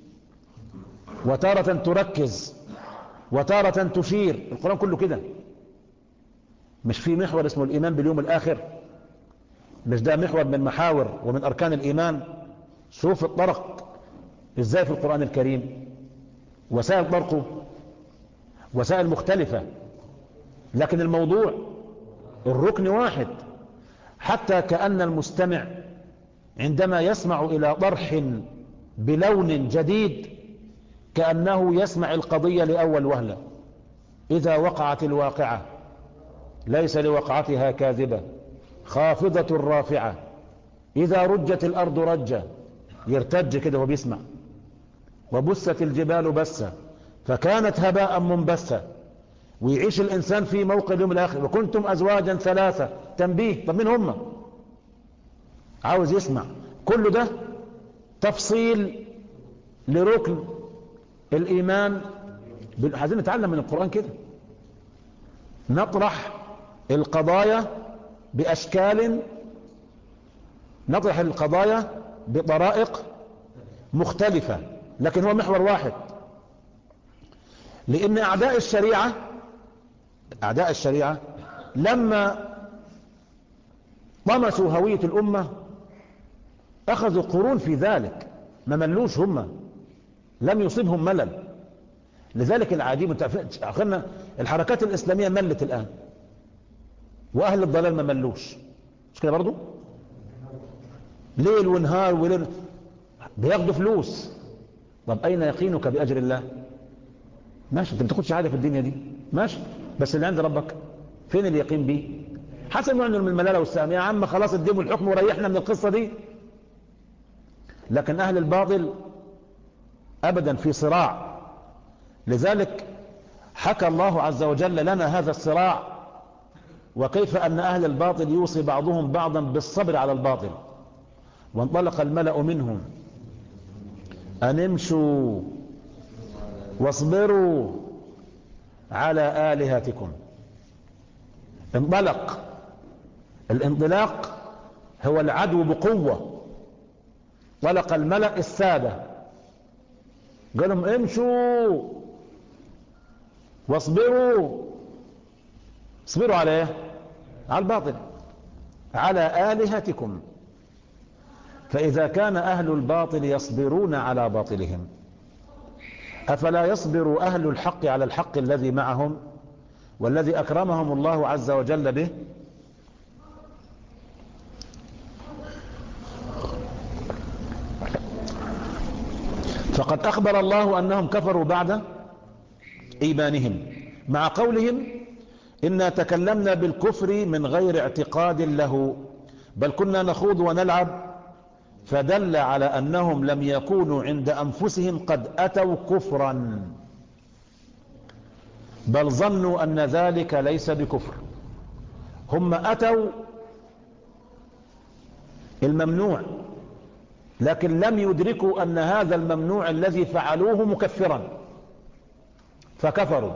وتارة تركز وتارة تشير. القرآن كله كده. مش في محور اسمه الإيمان باليوم الآخر؟ مش ده محور من محاور ومن أركان الإيمان؟ شوف الطرق ازاي في القرآن الكريم، وسائل طرقه وسائل مختلفة، لكن الموضوع الركن واحد. حتى كأن المستمع عندما يسمع إلى طرح بلون جديد كأنه يسمع القضية لأول وهلة. إذا وقعت الواقعة ليس لوقعتها كاذبة خافضة رافعة، إذا رجت الأرض رجة، يرتج كده وبيسمع. وبست الجبال بسة فكانت هباء منبسة. ويعيش الإنسان في موقع اليوم الآخر. وكنتم أزواجا ثلاثة، تنبيه. طب مين هم؟ عاوز يسمع. كل ده تفصيل لركن الإيمان. عايزين نتعلم من القرآن كده، نطرح القضايا بأشكال، نطرح القضايا بطرائق مختلفة، لكن هو محور واحد. لأن أعداء الشريعة أعداء الشريعة لما طمسوا هوية الأمة أخذوا قرون في ذلك، ما ملوش هم، لم يصيبهم ملل. لذلك العجيب، أخذنا الحركات الإسلامية ملت الآن، وأهل الضلال ما ملوش. مش كده برضو؟ ليل ونهار وليل بياخدوا فلوس. طب أين يقينك بأجر الله؟ ماشي، انت بتاخدش حاجة في الدنيا دي، ماشي، بس اللي عند ربك فين اليقين بيه؟ حسن معنى من الملالة والسام. يا عم خلاص اديموا الحكم وريحنا من القصة دي. لكن أهل الباطل أبدا في صراع. لذلك حكى الله عز وجل لنا هذا الصراع، وكيف أن أهل الباطل يوصي بعضهم بعضا بالصبر على الباطل. وانطلق الملأ منهم أن امشوا واصبروا على آلهتكم. انطلق. الانطلاق هو العدو بقوة. طلق الملأ السادة قال لهم امشوا واصبروا. اصبروا على ايه؟ على الباطل، على آلهتكم. فإذا كان أهل الباطل يصبرون على باطلهم، أفلا يصبر أهل الحق على الحق الذي معهم والذي أكرمهم الله عز وجل به؟ فقد أخبر الله أنهم كفروا بعد إيمانهم، مع قولهم إنا تكلمنا بالكفر من غير اعتقاد له بل كنا نخوض ونلعب، فدل على أنهم لم يكونوا عند أنفسهم قد أتوا كفرا، بل ظنوا أن ذلك ليس بكفر. هم أتوا الممنوع لكن لم يدركوا أن هذا الممنوع الذي فعلوه مكفرا فكفروا.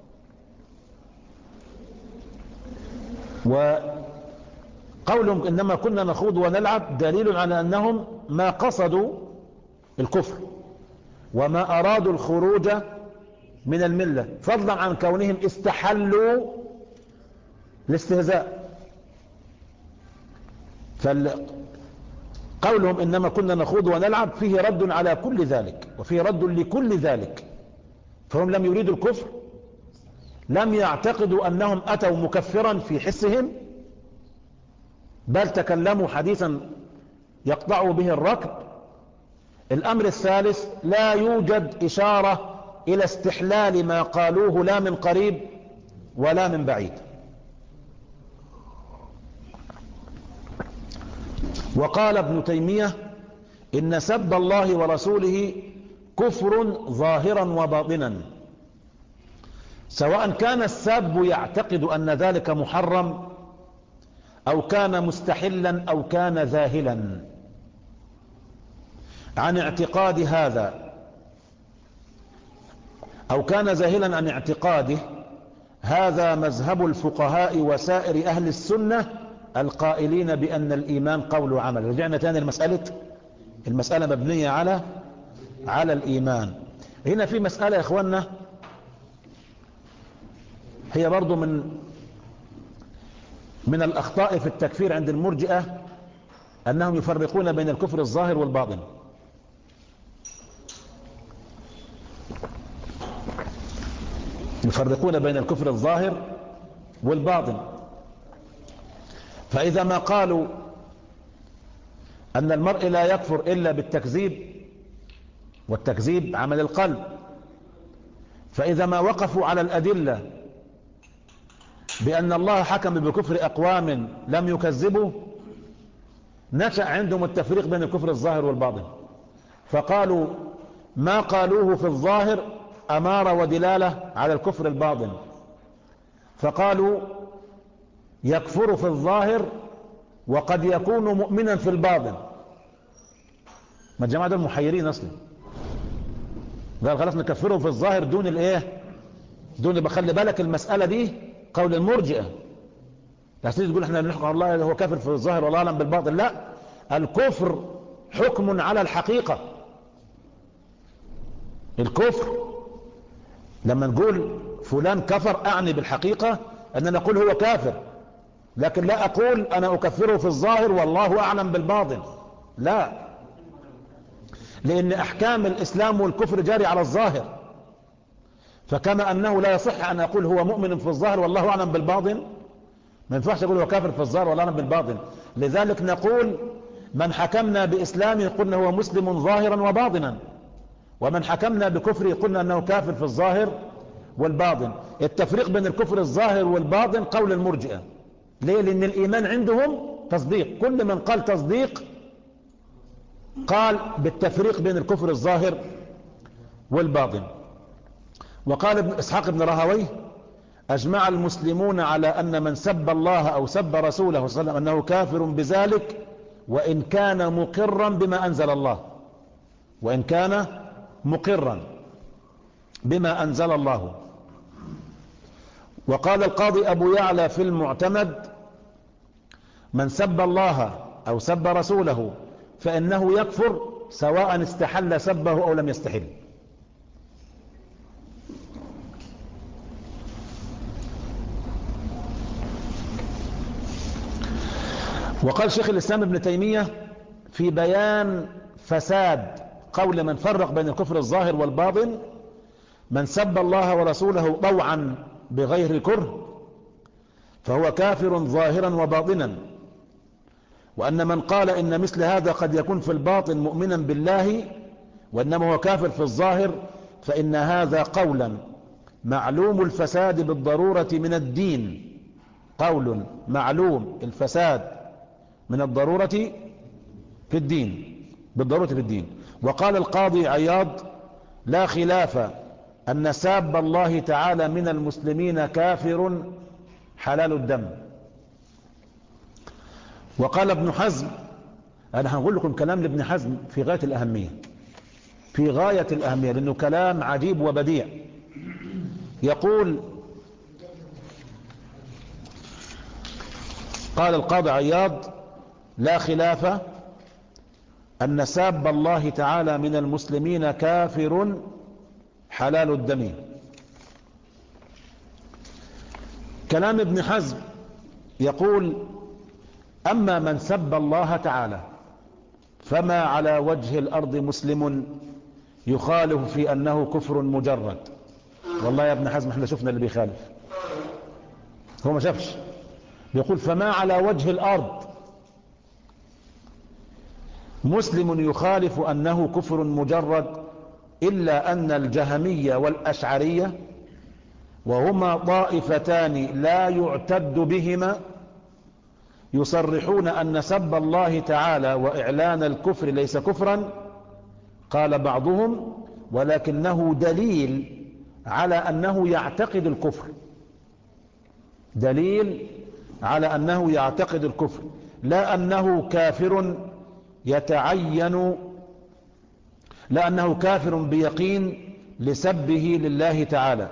وقولهم إنما كنا نخوض ونلعب دليل على أنهم ما قصدوا الكفر وما أرادوا الخروج من الملة، فضلا عن كونهم استحلوا الاستهزاء. فقولهم إنما كنا نخوض ونلعب فيه رد على كل ذلك وفيه رد لكل ذلك، فهم لم يريدوا الكفر، لم يعتقدوا أنهم أتوا مكفرا في حسهم، بل تكلموا حديثا يقطعوا به الركب. الأمر الثالث لا يوجد إشارة إلى استحلال ما قالوه لا من قريب ولا من بعيد. وقال ابن تيمية إن سب الله ورسوله كفر ظاهرا وباطنا، سواء كان الساب يعتقد أن ذلك محرم أو كان مستحلا أو كان ذاهلا عن اعتقاد هذا أو كان ذاهلا عن اعتقاده. هذا مذهب الفقهاء وسائر أهل السنة القائلين بأن الإيمان قول وعمل. رجعنا تاني المسألة المسألة مبنية على على الإيمان. هنا في مسألة يا إخواننا هي برضو من من الأخطاء في التكفير عند المرجئة، أنهم يفرقون بين الكفر الظاهر والباطن. يفرقون بين الكفر الظاهر والباطن. فإذا ما قالوا أن المرء لا يكفر إلا بالتكذيب، والتكذيب عمل القلب، فإذا ما وقفوا على الأدلة بأن الله حكم بكفر أقوام لم يكذبوا، نشأ عندهم التفريق بين الكفر الظاهر والباطن، فقالوا ما قالوه في الظاهر أمارة ودلالة على الكفر الباطن، فقالوا يكفر في الظاهر وقد يكون مؤمنا في الباطن. ما الجماعة دول محيرين أصلا، قال خلاص نكفره في الظاهر دون الايه دون بخلي بالك المسألة دي قول المرجئة. لا تقول احنا بنحكم على الله هو كافر في الظاهر والله اعلم بالباطن، لا، الكفر حكم على الحقيقة. الكفر لما نقول فلان كفر اعني بالحقيقة ان نقول هو كافر، لكن لا اقول انا اكفره في الظاهر والله اعلم بالباطن، لا، لان احكام الاسلام والكفر جاري على الظاهر. فكما انه لا يصح ان اقول هو مؤمن في الظاهر والله اعلم بالباطن، ما ينفعش اقول هو كافر في الظاهر والله اعلم بالباطن. لذلك نقول من حكمنا باسلامه قلنا هو مسلم ظاهرا وباطنا، ومن حكمنا بكفره قلنا انه كافر في الظاهر والباطن. التفريق بين الكفر الظاهر والباطن قول المرجئة. ليه؟ لان الايمان عندهم تصديق، كل من قال تصديق قال بالتفريق بين الكفر الظاهر والباطن. وقال ابن إسحاق بن راهويه أجمع المسلمون على أن من سب الله أو سب رسوله صلى الله عليه وسلم أنه كافر بذلك وإن كان مقرا بما أنزل الله، وإن كان مقرا بما أنزل الله. وقال القاضي أبو يعلى في المعتمد من سب الله أو سب رسوله فإنه يكفر سواء استحل سبه أو لم يستحل. وقال شيخ الإسلام ابن تيمية في بيان فساد قول من فرق بين الكفر الظاهر والباطن: من سب الله ورسوله طوعا بغير كره فهو كافر ظاهرا وباطنا، وأن من قال إن مثل هذا قد يكون في الباطن مؤمنا بالله وإنما هو كافر في الظاهر، فإن هذا قولا معلوم الفساد بالضرورة من الدين، قول معلوم الفساد من الضرورة في الدين، بالضرورة في الدين. وقال القاضي عياض: لا خلاف أن ساب الله تعالى من المسلمين كافر حلال الدم. وقال ابن حزم، أنا هقول لكم كلام لابن حزم في غاية الأهمية، في غاية الأهمية، لأنه كلام عجيب وبديع. يقول: قال القاضي عياض: لا خلاف أن ساب الله تعالى من المسلمين كافر حلال الدم. كلام ابن حزم يقول: أما من سب الله تعالى فما على وجه الأرض مسلم يخالف في أنه كفر مجرد. والله يا ابن حزم احنا شفنا اللي بيخالف، هو ما شافش. يقول: فما على وجه الأرض مسلم يخالف أنه كفر مجرد، إلا أن الجهمية والأشعرية، وهما طائفتان لا يعتد بهما، يصرحون أن سب الله تعالى وإعلان الكفر ليس كفرا. قال بعضهم: ولكنه دليل على أنه يعتقد الكفر، دليل على أنه يعتقد الكفر، لا أنه كافر يتعين، لا أنه كافر بيقين لسبه لله تعالى.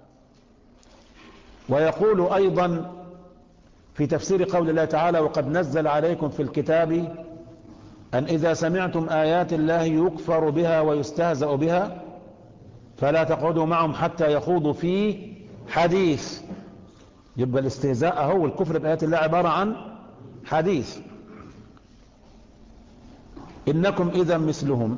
ويقول أيضا في تفسير قول الله تعالى: وقد نزل عليكم في الكتاب أن إذا سمعتم آيات الله يكفر بها ويستهزأ بها فلا تقعدوا معهم حتى يخوضوا في حديث. يبقى الاستهزاء هو الكفر بآيات الله عبارة عن حديث. إنكم إذا مثلهم.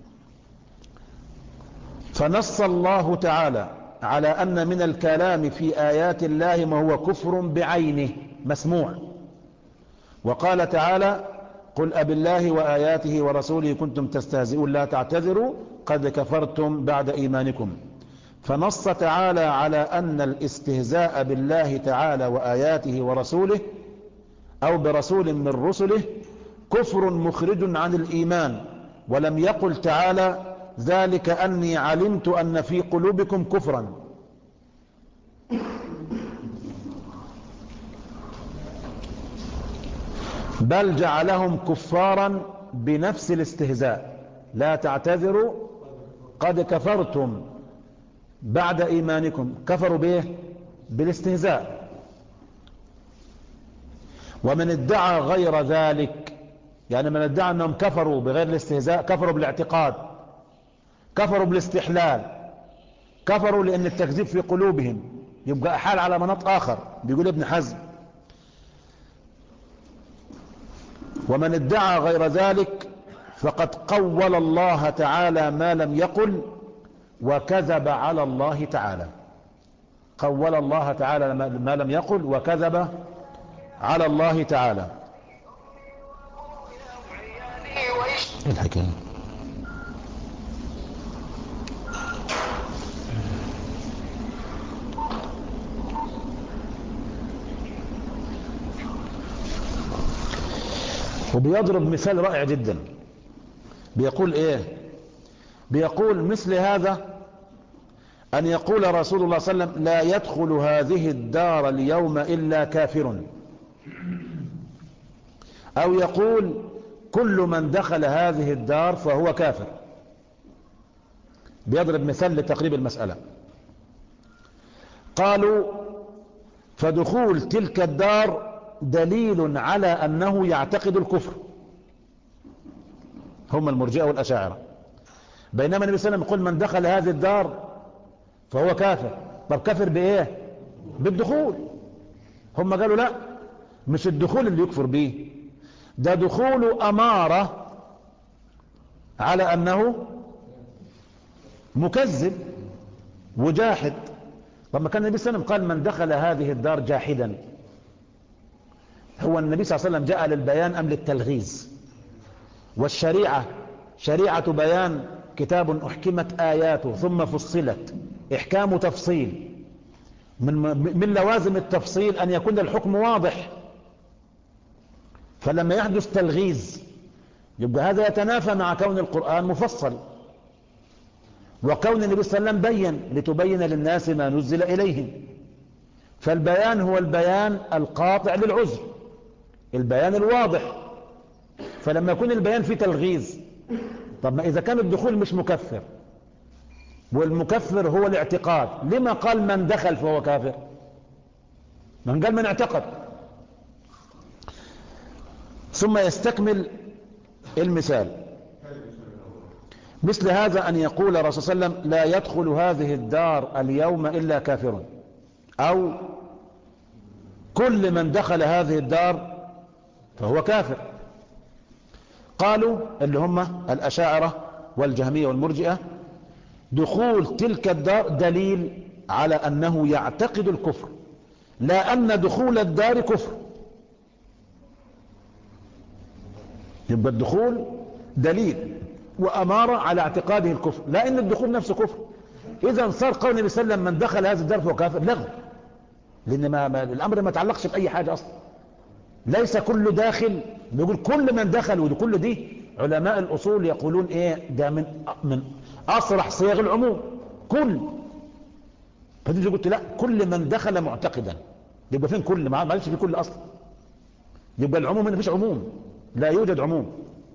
فنص الله تعالى على أن من الكلام في آيات الله ما هو كفر بعينه مسموع. وقال تعالى: قل أب الله وآياته ورسوله كنتم تستهزئون لا تعتذروا قد كفرتم بعد إيمانكم. فنص تعالى على أن الاستهزاء بالله تعالى وآياته ورسوله أو برسول من رسله كفر مخرج عن الإيمان، ولم يقل تعالى: ذلك أني علمت أن في قلوبكم كفرا. بل جعلهم كفارا بنفس الاستهزاء. لا تعتذروا قد كفرتم بعد إيمانكم. كفروا به بالاستهزاء. ومن ادعى غير ذلك، يعني من ادعى أنهم كفروا بغير الاستهزاء، كفروا بالاعتقاد، كفروا بالاستحلال، كفروا لأن التكذيب في قلوبهم، يبقى حال على مناط آخر. بيقول ابن حزم: ومن ادعى غير ذلك فقد قول الله تعالى ما لم يقل وكذب على الله تعالى. قول الله تعالى ما لم يقل وكذب على الله تعالى. ايه الحكاية؟ وبيضرب مثال رائع جدا. بيقول ايه؟ بيقول: مثل هذا أن يقول رسول الله صلى الله عليه وسلم: لا يدخل هذه الدار اليوم إلا كافر، أو يقول: كل من دخل هذه الدار فهو كافر. بيضرب مثال لتقريب المسألة. قالوا: فدخول تلك الدار دليل على أنه يعتقد الكفر. هم المرجئة والأشاعرة. بينما النبي صلى الله عليه وسلم يقول: من دخل هذه الدار فهو كافر. طب كافر بإيه؟ بالدخول. هم قالوا: لا، مش الدخول اللي يكفر به، ده دخول أمارة على أنه مكذب وجاحد. لما كان النبي صلى الله عليه وسلم قال: من دخل هذه الدار جاحدا، هو النبي صلى الله عليه وسلم جاء للبيان أم للتلغيز؟ والشريعة شريعة بيان كتاب أحكمت آياته ثم فصلت إحكام تفصيل، من, من لوازم التفصيل أن يكون الحكم واضح، فلما يحدث تلغيز يبقى هذا يتنافى مع كون القرآن مفصل، وكون النبي صلى الله عليه وسلم بين لتبين للناس ما نزل إليهم، فالبيان هو البيان القاطع للعذر، البيان الواضح. فلما يكون البيان فيه تلغيز، طب ما إذا كان الدخول مش مكفر والمكفر هو الاعتقاد، لما قال من دخل فهو كافر؟ من قال من اعتقد؟ ثم يستكمل المثال. مثل هذا أن يقول الرسول صلى الله عليه وسلم لا يدخل هذه الدار اليوم إلا كافر، أو كل من دخل هذه الدار فهو كافر. قالوا اللي هم الأشاعرة والجهمية والمرجئة دخول تلك الدار دليل على أنه يعتقد الكفر، لا أن دخول الدار كفر. يبقى الدخول دليل وأمارة على اعتقاده الكفر، لا أن الدخول نفسه كفر. إذا صار قول النبي صلى الله عليه وسلم من دخل هذا الدار فهو كافر لغو، لأن ما ما الأمر ما تعلقش بأي حاجة أصلا. ليس كل داخل، بيقول كل من دخل، وكل دي علماء الأصول يقولون إيه ده من من أصرح صيغ العموم، كل. فدي قلت لا، كل من دخل معتقدا، يبقى فين كل؟ ما معلش في كل أصلا، يبقى العموم هنا مفيش عموم، لا يوجد عموم.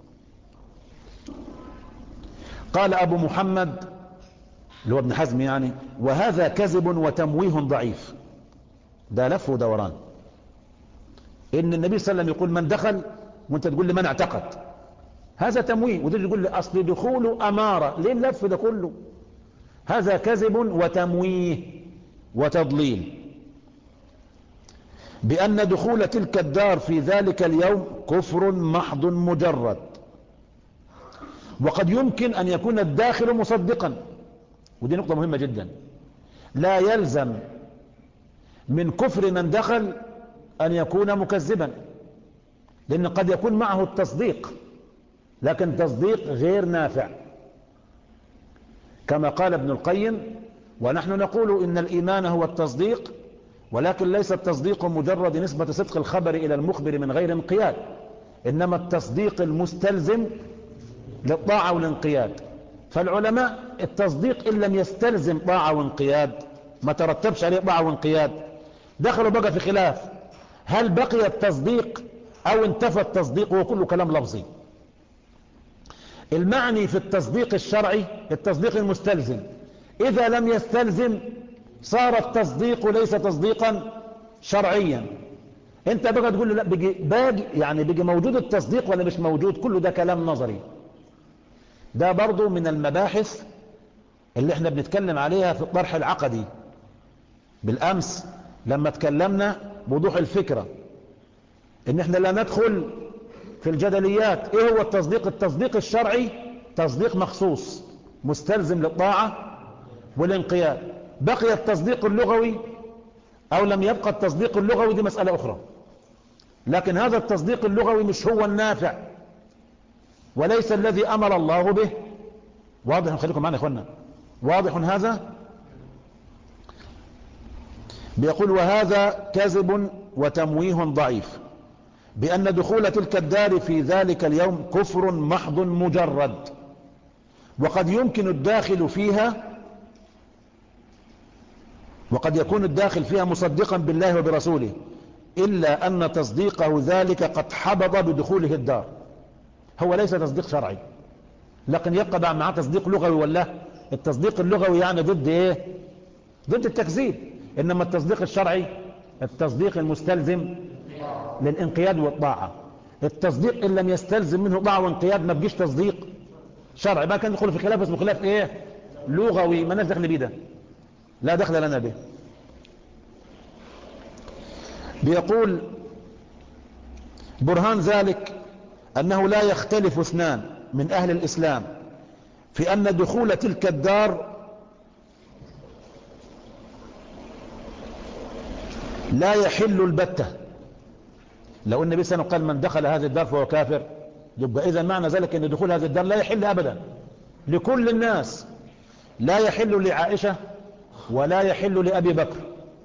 قال أبو محمد اللي هو ابن حزم يعني وهذا كذب وتمويه ضعيف. ده لف ودوران، ان النبي صلى الله عليه وسلم يقول من دخل وانت تقول لي من اعتقد، هذا تمويه. وتجي تقول لي اصل دخوله اماره، ليه اللف ده كله؟ هذا كذب وتمويه وتضليل، بان دخول تلك الدار في ذلك اليوم كفر محض مجرد. وقد يمكن ان يكون الداخل مصدقا، ودي نقطه مهمه جدا. لا يلزم من كفر من دخل أن يكون مكذبا، لأن قد يكون معه التصديق لكن تصديق غير نافع، كما قال ابن القيم ونحن نقول إن الإيمان هو التصديق، ولكن ليس التصديق مجرد نسبة صدق الخبر إلى المخبر من غير انقياد، إنما التصديق المستلزم للطاعة والانقياد. فالعلماء التصديق إن لم يستلزم طاعة وانقياد، ما ترتبش عليه طاعة وانقياد، دخلوا بقى في خلاف هل بقي التصديق او انتفى التصديق، وهو كله كلام لفظي. المعني في التصديق الشرعي التصديق المستلزم، اذا لم يستلزم صار التصديق ليس تصديقا شرعيا. انت بقى تقول له لا بيجي باقي يعني بيجي موجود التصديق ولا مش موجود، كله ده كلام نظري. ده برضو من المباحث اللي احنا بنتكلم عليها في الطرح العقدي. بالامس لما تكلمنا بوضوح الفكرة ان احنا لا ندخل في الجدليات. ايه هو التصديق؟ التصديق الشرعي تصديق مخصوص مستلزم للطاعة والانقياد. بقي التصديق اللغوي او لم يبقى التصديق اللغوي دي مسألة اخرى، لكن هذا التصديق اللغوي مش هو النافع وليس الذي امر الله به. واضح؟ خليكم معنا يا اخوانا، واضح هذا؟ بيقول وهذا كذب وتمويه ضعيف، بأن دخول تلك الدار في ذلك اليوم كفر محض مجرد، وقد يمكن الداخل فيها وقد يكون الداخل فيها مصدقا بالله وبرسوله، إلا أن تصديقه ذلك قد حبط بدخوله الدار. هو ليس تصديق شرعي، لكن يبقى معه تصديق لغوي. ولا التصديق اللغوي يعني ضد ايه؟ ضد التكذيب. إنما التصديق الشرعي التصديق المستلزم للانقياد والطاعة. التصديق إن لم يستلزم منه طاعة وانقياد ما بيجيش تصديق شرعي. ما كان يدخل في خلاف اسمه خلاف ايه؟ لغوي، ما ناس دخل بيه ده، لا دخل لنا به. بيقول برهان ذلك أنه لا يختلف اثنان من أهل الإسلام في أن دخول تلك الدار لا يحل البتة. لو النبي صلى الله عليه وسلم قال من دخل هذه الدار فهو كافر، يبقى إذا معنى ذلك أن دخول هذه الدار لا يحل أبدا. لكل الناس، لا يحل لعائشة ولا يحل لأبي بكر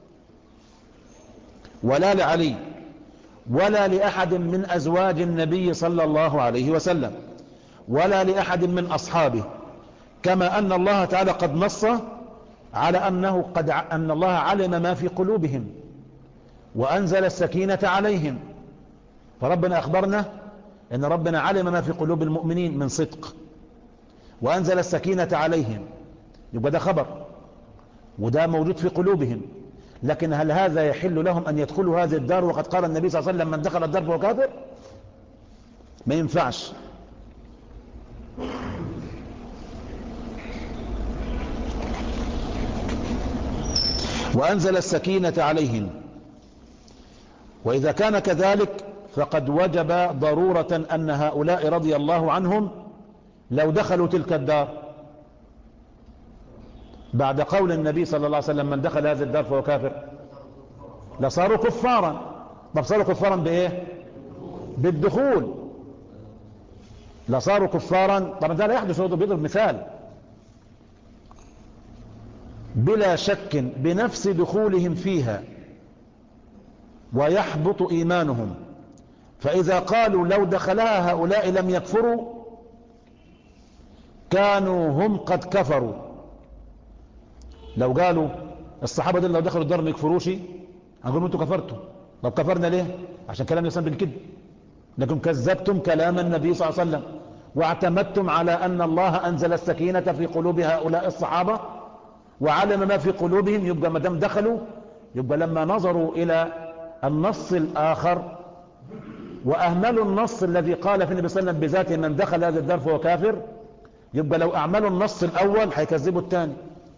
ولا لعلي ولا لأحد من أزواج النبي صلى الله عليه وسلم ولا لأحد من أصحابه، كما أن الله تعالى قد نص على أنه قد أن الله علم ما في قلوبهم وأنزل السكينة عليهم. فربنا أخبرنا أن ربنا علم ما في قلوب المؤمنين من صدق وأنزل السكينة عليهم، يبقى ده خبر وده موجود في قلوبهم. لكن هل هذا يحل لهم أن يدخلوا هذه الدار وقد قال النبي صلى الله عليه وسلم من دخل الدار فهو كافر؟ ما ينفعش. وأنزل السكينة عليهم. وإذا كان كذلك فقد وجب ضرورة أن هؤلاء رضي الله عنهم لو دخلوا تلك الدار بعد قول النبي صلى الله عليه وسلم من دخل هذه الدار فهو كافر لصاروا كفارا. طب صاروا كفارا بإيه؟ بالدخول. لصاروا كفارا. طبعا ده لا يحدث، هو بيضرب مثال. بلا شك بنفس دخولهم فيها ويحبط إيمانهم. فإذا قالوا لو دخلها هؤلاء لم يكفروا كانوا هم قد كفروا. لو قالوا الصحابة دول لو دخلوا الدار ما يكفروش، هنقول انتوا كفرتوا. طب كفرنا ليه؟ عشان كلام الإنسان بالكذب. لكن كذبتم كلام النبي صلى الله عليه وسلم واعتمدتم على أن الله أنزل السكينة في قلوب هؤلاء الصحابة وعلم ما في قلوبهم. يبقى ما دام دخلوا، يبقى لما نظروا إلى النص الآخر وأهملوا النص الذي قال في النبي صلى الله عليه وسلم بذاته من دخل هذا الدار فهو كافر، يبقى لو أعملوا النص الأول هيكذبوا الثاني.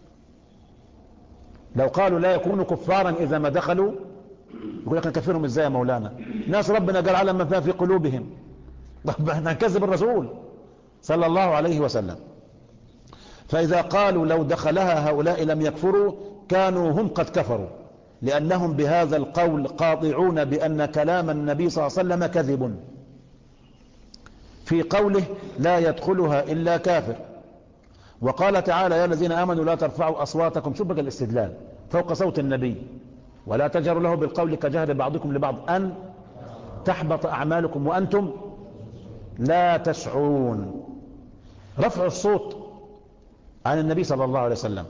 لو قالوا لا يكونوا كفارا إذا ما دخلوا، يقول لك نكفرهم ازاي يا مولانا؟ ناس ربنا قال علم ما في قلوبهم. طب احنا نكذب الرسول صلى الله عليه وسلم. فإذا قالوا لو دخلها هؤلاء لم يكفروا كانوا هم قد كفروا، لأنهم بهذا القول قاطعون بأن كلام النبي صلى الله عليه وسلم كذب في قوله لا يدخلها إلا كافر. وقال تعالى يا الذين آمنوا لا ترفعوا أصواتكم، شوف بقى الاستدلال، فوق صوت النبي ولا تجهروا له بالقول كجهر بعضكم لبعض أن تحبط أعمالكم وأنتم لا تشعرون. رفع الصوت عن النبي صلى الله عليه وسلم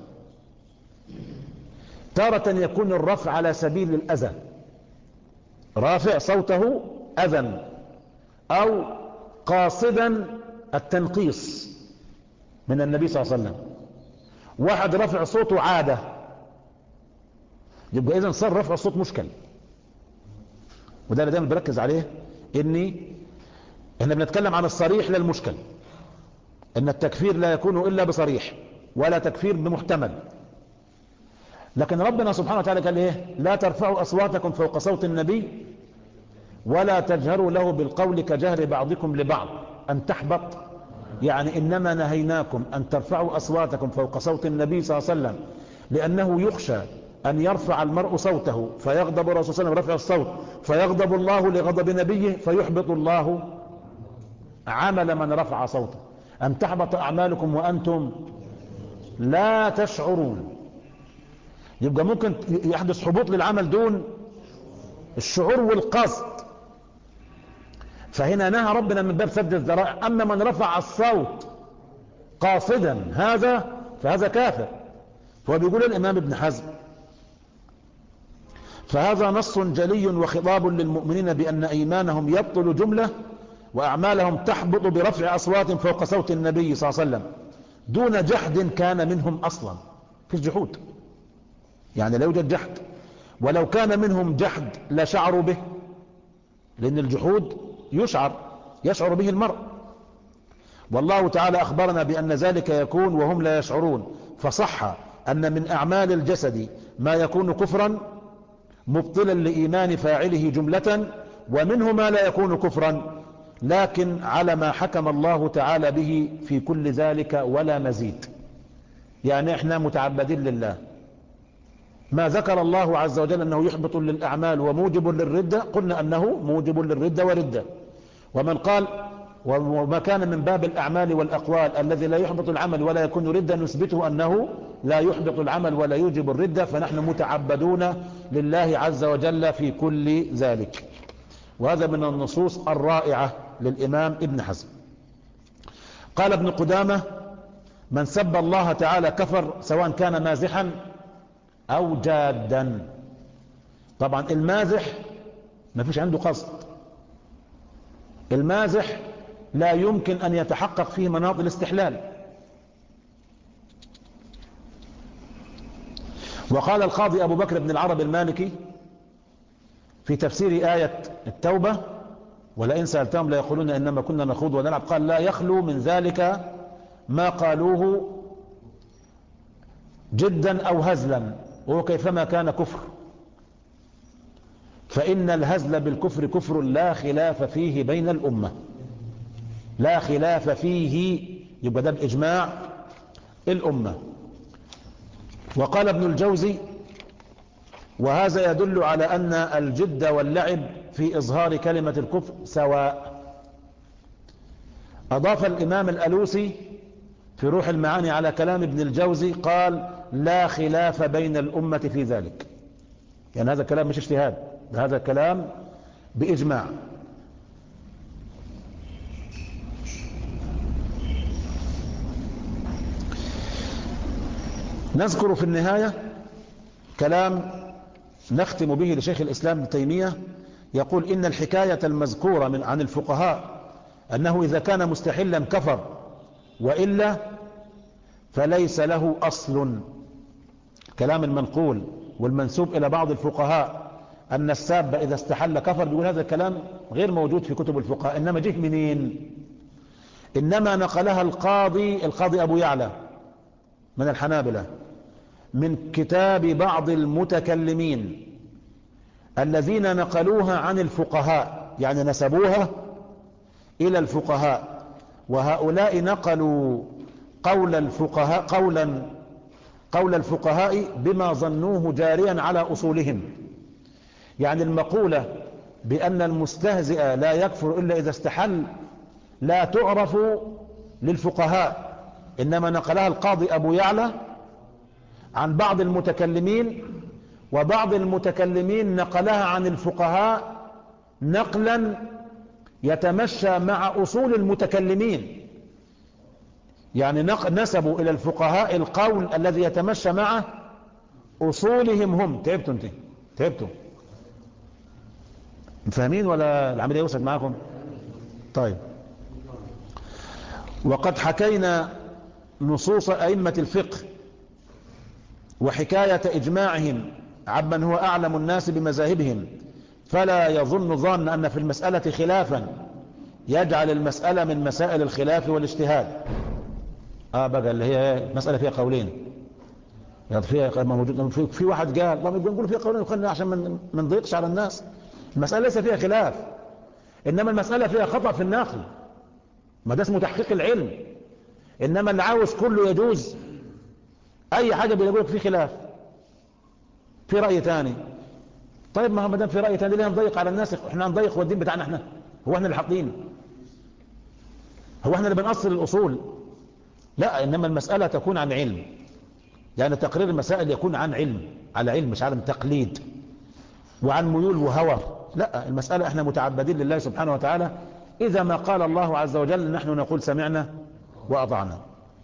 تارة يكون الرفع على سبيل الأذى، رافع صوته أذى، أو قاصدا التنقيص من النبي صلى الله عليه وسلم. واحد رفع صوته عادة، يبقى إذن صار رفع الصوت مشكل. وده اللي دايما بركز عليه، إني احنا بنتكلم عن الصريح للمشكل، إن التكفير لا يكون إلا بصريح ولا تكفير بمحتمل. لكن ربنا سبحانه وتعالى قال إيه؟ لا ترفعوا أصواتكم فوق صوت النبي ولا تجهروا له بالقول كجهر بعضكم لبعض أن تحبط. يعني إنما نهيناكم أن ترفعوا أصواتكم فوق صوت النبي صلى الله عليه وسلم لأنه يخشى أن يرفع المرء صوته فيغضب الرسول صلى الله عليه وسلم رفع الصوت فيغضب الله لغضب نبيه فيحبط الله عمل من رفع صوته. أن تحبط أعمالكم وأنتم لا تشعرون. يبقى ممكن يحدث حبوط للعمل دون الشعور والقصد. فهنا نهى ربنا من باب سد الذرائع. أما من رفع الصوت قاصدا هذا فهذا كافر. فهو بيقول الإمام ابن حزم فهذا نص جلي وخطاب للمؤمنين بأن إيمانهم يبطل جملة وأعمالهم تحبط برفع أصوات فوق صوت النبي صلى الله عليه وسلم دون جحد كان منهم أصلا. في الجحود يعني لا يوجد جحد، ولو كان منهم جحد لشعروا به، لأن الجحود يشعر يشعر به المرء. والله تعالى أخبرنا بأن ذلك يكون وهم لا يشعرون. فصح أن من أعمال الجسد ما يكون كفرا مبطلا لإيمان فاعله جملة، ومنه ما لا يكون كفرا لكن على ما حكم الله تعالى به في كل ذلك ولا مزيد. يعني احنا متعبدين لله، ما ذكر الله عز وجل أنه يحبط للأعمال وموجب للردة قلنا أنه موجب للردة وردة. ومن قال وما كان من باب الأعمال والأقوال الذي لا يحبط العمل ولا يكون ردة نثبته أنه لا يحبط العمل ولا يوجب الردة، فنحن متعبدون لله عز وجل في كل ذلك. وهذا من النصوص الرائعة للإمام ابن حزم. قال ابن قدامة: من سب الله تعالى كفر سواء كان مازحا أو جادا. طبعا المازح ما فيش عنده قصد، المازح لا يمكن أن يتحقق فيه مناط الاستحلال. وقال القاضي أبو بكر بن العربي المالكي في تفسير آية التوبة: ولئن سألتهم لا يقولون إنما كنا نخوض ونلعب، قال: لا يخلو من ذلك ما قالوه جدا أو هزلا، وهو كيفما كان كفر، فإن الهزل بالكفر كفر لا خلاف فيه بين الأمة، لا خلاف فيه، يبقى ده بإجماع الأمة. وقال ابن الجوزي: وهذا يدل على أن الجد واللعب في إظهار كلمة الكفر سواء. أضاف الإمام الألوسي في روح المعاني على كلام ابن الجوزي قال: لا خلاف بين الأمة في ذلك. يعني هذا كلام مش اجتهاد، هذا كلام بإجماع. نذكر في النهاية كلام نختم به لشيخ الإسلام ابن تيمية، يقول: إن الحكاية المذكورة من عن الفقهاء أنه إذا كان مستحلا كفر، وإلا فليس له أصل. كلام المنقول والمنسوب إلى بعض الفقهاء أن الساب إذا استحل كفر، بيقول هذا الكلام غير موجود في كتب الفقهاء. إنما جه منين؟ إنما نقلها القاضي القاضي أبو يعلى من الحنابلة من كتاب بعض المتكلمين الذين نقلوها عن الفقهاء، يعني نسبوها إلى الفقهاء، وهؤلاء نقلوا قول الفقهاء قولا قول الفقهاء بما ظنوه جاريا على أصولهم. يعني المقولة بأن المستهزئ لا يكفر إلا إذا استحل لا تعرف للفقهاء، إنما نقلها القاضي أبو يعلى عن بعض المتكلمين، وبعض المتكلمين نقلها عن الفقهاء نقلا يتمشى مع أصول المتكلمين. يعني نسبوا إلى الفقهاء القول الذي يتمشى مع أصولهم هم. تعبتوا انت تعبتوا فاهمين ولا العملية وصلت معكم؟ طيب. وقد حكينا نصوص أئمة الفقه وحكاية إجماعهم عمن هو أعلم الناس بمذاهبهم، فلا يظن ظن أن في المسألة خلافا يجعل المسألة من مسائل الخلاف والاجتهاد. آه بقى اللي هي مسألة فيها قولين، يعني فيها موجود في, في واحد قال الله يقول فيها قولين وخلنا عشان من من ضيقش على الناس. المسألة ليس فيها خلاف، إنما المسألة فيها خطأ في النقل، ما ده اسمه تحقيق العلم. إنما اللي عاوز كله يجوز أي حاجة بيقول لك في خلاف، في رأي تاني. طيب ما ما دام في رأي تاني ليه نضيق على الناس؟ احنا نضيق والدين بتاعنا احنا هو احنا اللي حاطين؟ هو احنا اللي بنأصل الأصول؟ لا، إنما المسألة تكون عن علم، يعني تقرير المسائل يكون عن علم، على علم مش على تقليد وعن ميول وهوى. لا، المسألة احنا متعبدين لله سبحانه وتعالى، إذا ما قال الله عز وجل نحن نقول سمعنا وأطعنا.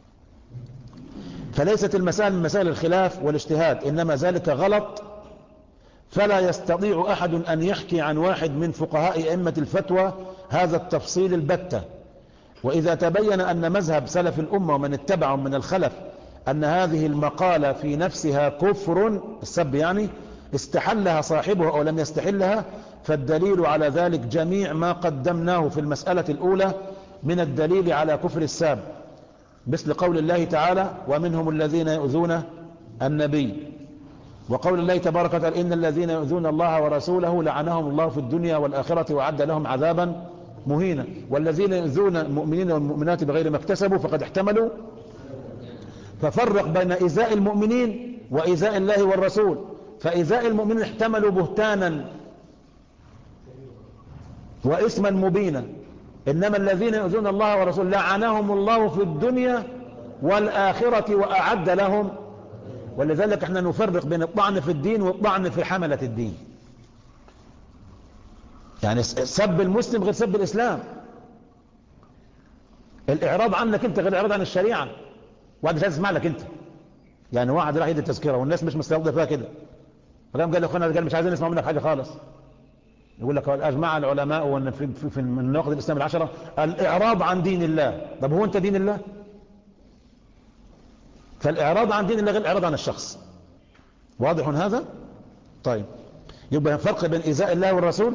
فليست المسائل من مسائل الخلاف والاجتهاد، إنما ذلك غلط. فلا يستطيع أحد أن يحكي عن واحد من فقهاء أئمة الفتوى هذا التفصيل البتة. وإذا تبين أن مذهب سلف الأمة ومن اتبعهم من الخلف أن هذه المقالة في نفسها كفر، السب يعني، استحلها صاحبه أو لم يستحلها، فالدليل على ذلك جميع ما قدمناه في المسألة الأولى من الدليل على كفر الساب، مثل قول الله تعالى: ومنهم الذين يؤذون النبي، وقول الله تبارك وتعالى: إن الذين يؤذون الله ورسوله لعنهم الله في الدنيا والآخرة وأعد لهم عذابا مهينا، والذين يؤذون المؤمنين والمؤمنات بغير ما اكتسبوا فقد احتملوا. ففرق بين إيذاء المؤمنين وإيذاء الله والرسول. فإيذاء المؤمنين احتملوا بهتانا وإثما مبينا، إنما الذين يؤذون الله ورسوله لعنهم الله في الدنيا والآخرة وأعد لهم. ولذلك احنا نفرق بين الطعن في الدين والطعن في حملة الدين. يعني سب المسلم غير سب الإسلام، الإعراض عنك انت غير الإعراض عن الشريعة. واحد مش عايز يسمع لك انت، يعني واحد راح يدي التذكرة والناس مش مستوضى فيها كده، فقام قال لاخوانا قال مش عايزين نسمع منك حاجة خالص. يقول لك اجمع العلماء وان في في, في من نواقض الاسلام العشرة الاعراض عن دين الله. طب هو انت دين الله؟ فالاعراض عن دين الله غير الاعراض عن الشخص. واضح هذا؟ طيب يبقى فرق بين ايذاء الله والرسول.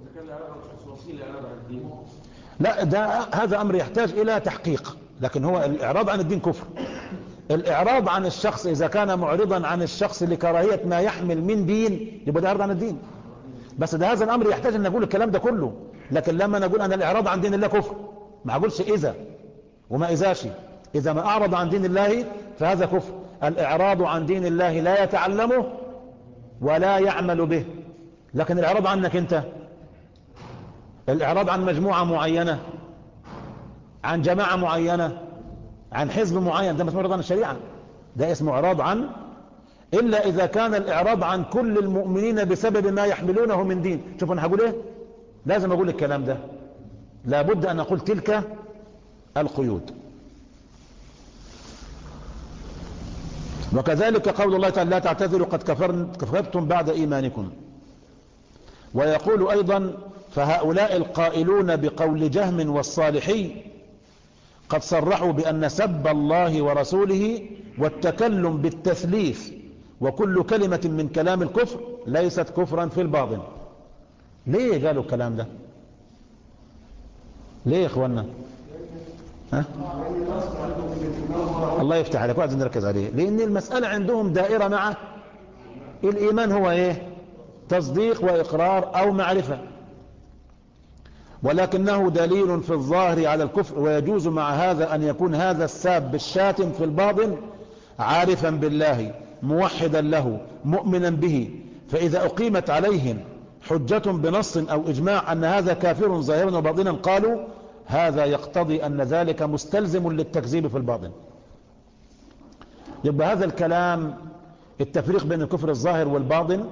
لا ده هذا امر يحتاج الى تحقيق، لكن هو الاعراض عن الدين كفر. الاعراض عن الشخص اذا كان معرضا عن الشخص لكراهية ما يحمل من دين يبقى ده اعراض عن الدين. بس ده هذا الامر يحتاج ان نقول الكلام ده كله. لكن لما نقول ان الاعراض عن دين الله كفر ما اقولش اذا وما اذاش. اذا ما اعرض عن دين الله فهذا كفر. الاعراض عن دين الله لا يتعلمه ولا يعمل به. لكن الاعراض عنك انت، الاعراض عن مجموعة معينة، عن جماعة معينة، عن حزب معين، ده مش معرض عن الشريعة، ده اسمه اعراض عن. إلا إذا كان الإعراض عن كل المؤمنين بسبب ما يحملونه من دين. شوفوا أنا هقول إيه؟ لازم أقول الكلام ده، لابد أن أقول تلك القيود. وكذلك قول الله تعالى لا تعتذروا قد كفرتم بعد إيمانكم. ويقول أيضا فهؤلاء القائلون بقول جهم والصالحي قد صرحوا بأن سب الله ورسوله والتكلم بالتثليث وكل كلمة من كلام الكفر ليست كفرا في الباطن. ليه قالوا الكلام ده؟ ليه يا اخوانا؟ ها؟ الله يفتح عليك، وعايزين نركز عليه. لان المسألة عندهم دائرة مع الايمان هو ايه؟ تصديق واقرار او معرفة، ولكنه دليل في الظاهر على الكفر. ويجوز مع هذا ان يكون هذا الساب بالشاتم في الباطن عارفا بالله موحدا له مؤمنا به، فإذا أقيمت عليهم حجة بنص أو إجماع أن هذا كافر ظاهرا وباطنا قالوا هذا يقتضي أن ذلك مستلزم للتكذيب في الباطن. يبقى هذا الكلام التفريق بين الكفر الظاهر والباطن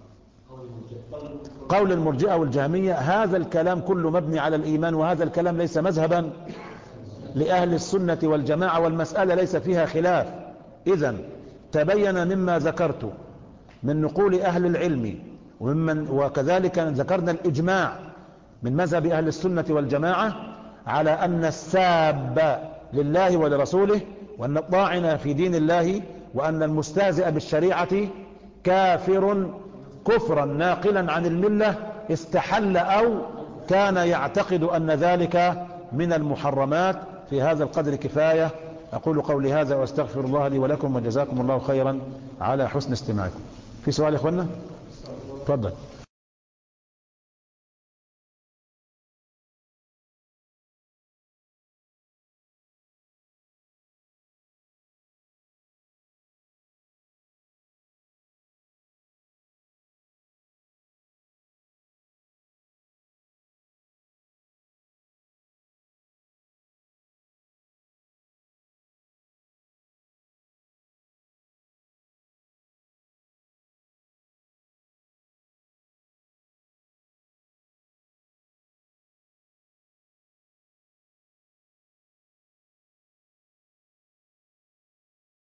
قول المرجئة والجهمية، هذا الكلام كله مبني على الإيمان، وهذا الكلام ليس مذهبا لأهل السنة والجماعة، والمسألة ليس فيها خلاف. إذن تبين مما ذكرت من نقول أهل العلم وممن وكذلك ذكرنا الإجماع من مذهب أهل السنة والجماعة على أن الساب لله ولرسوله وأن الطاعن في دين الله وأن المستهزئ بالشريعة كافر كفرا ناقلا عن الملة استحل أو كان يعتقد أن ذلك من المحرمات. في هذا القدر كفاية. أقول قولي هذا وأستغفر الله لي ولكم وجزاكم الله خيرا على حسن استماعكم. في سؤال يا إخوانا؟ تفضل.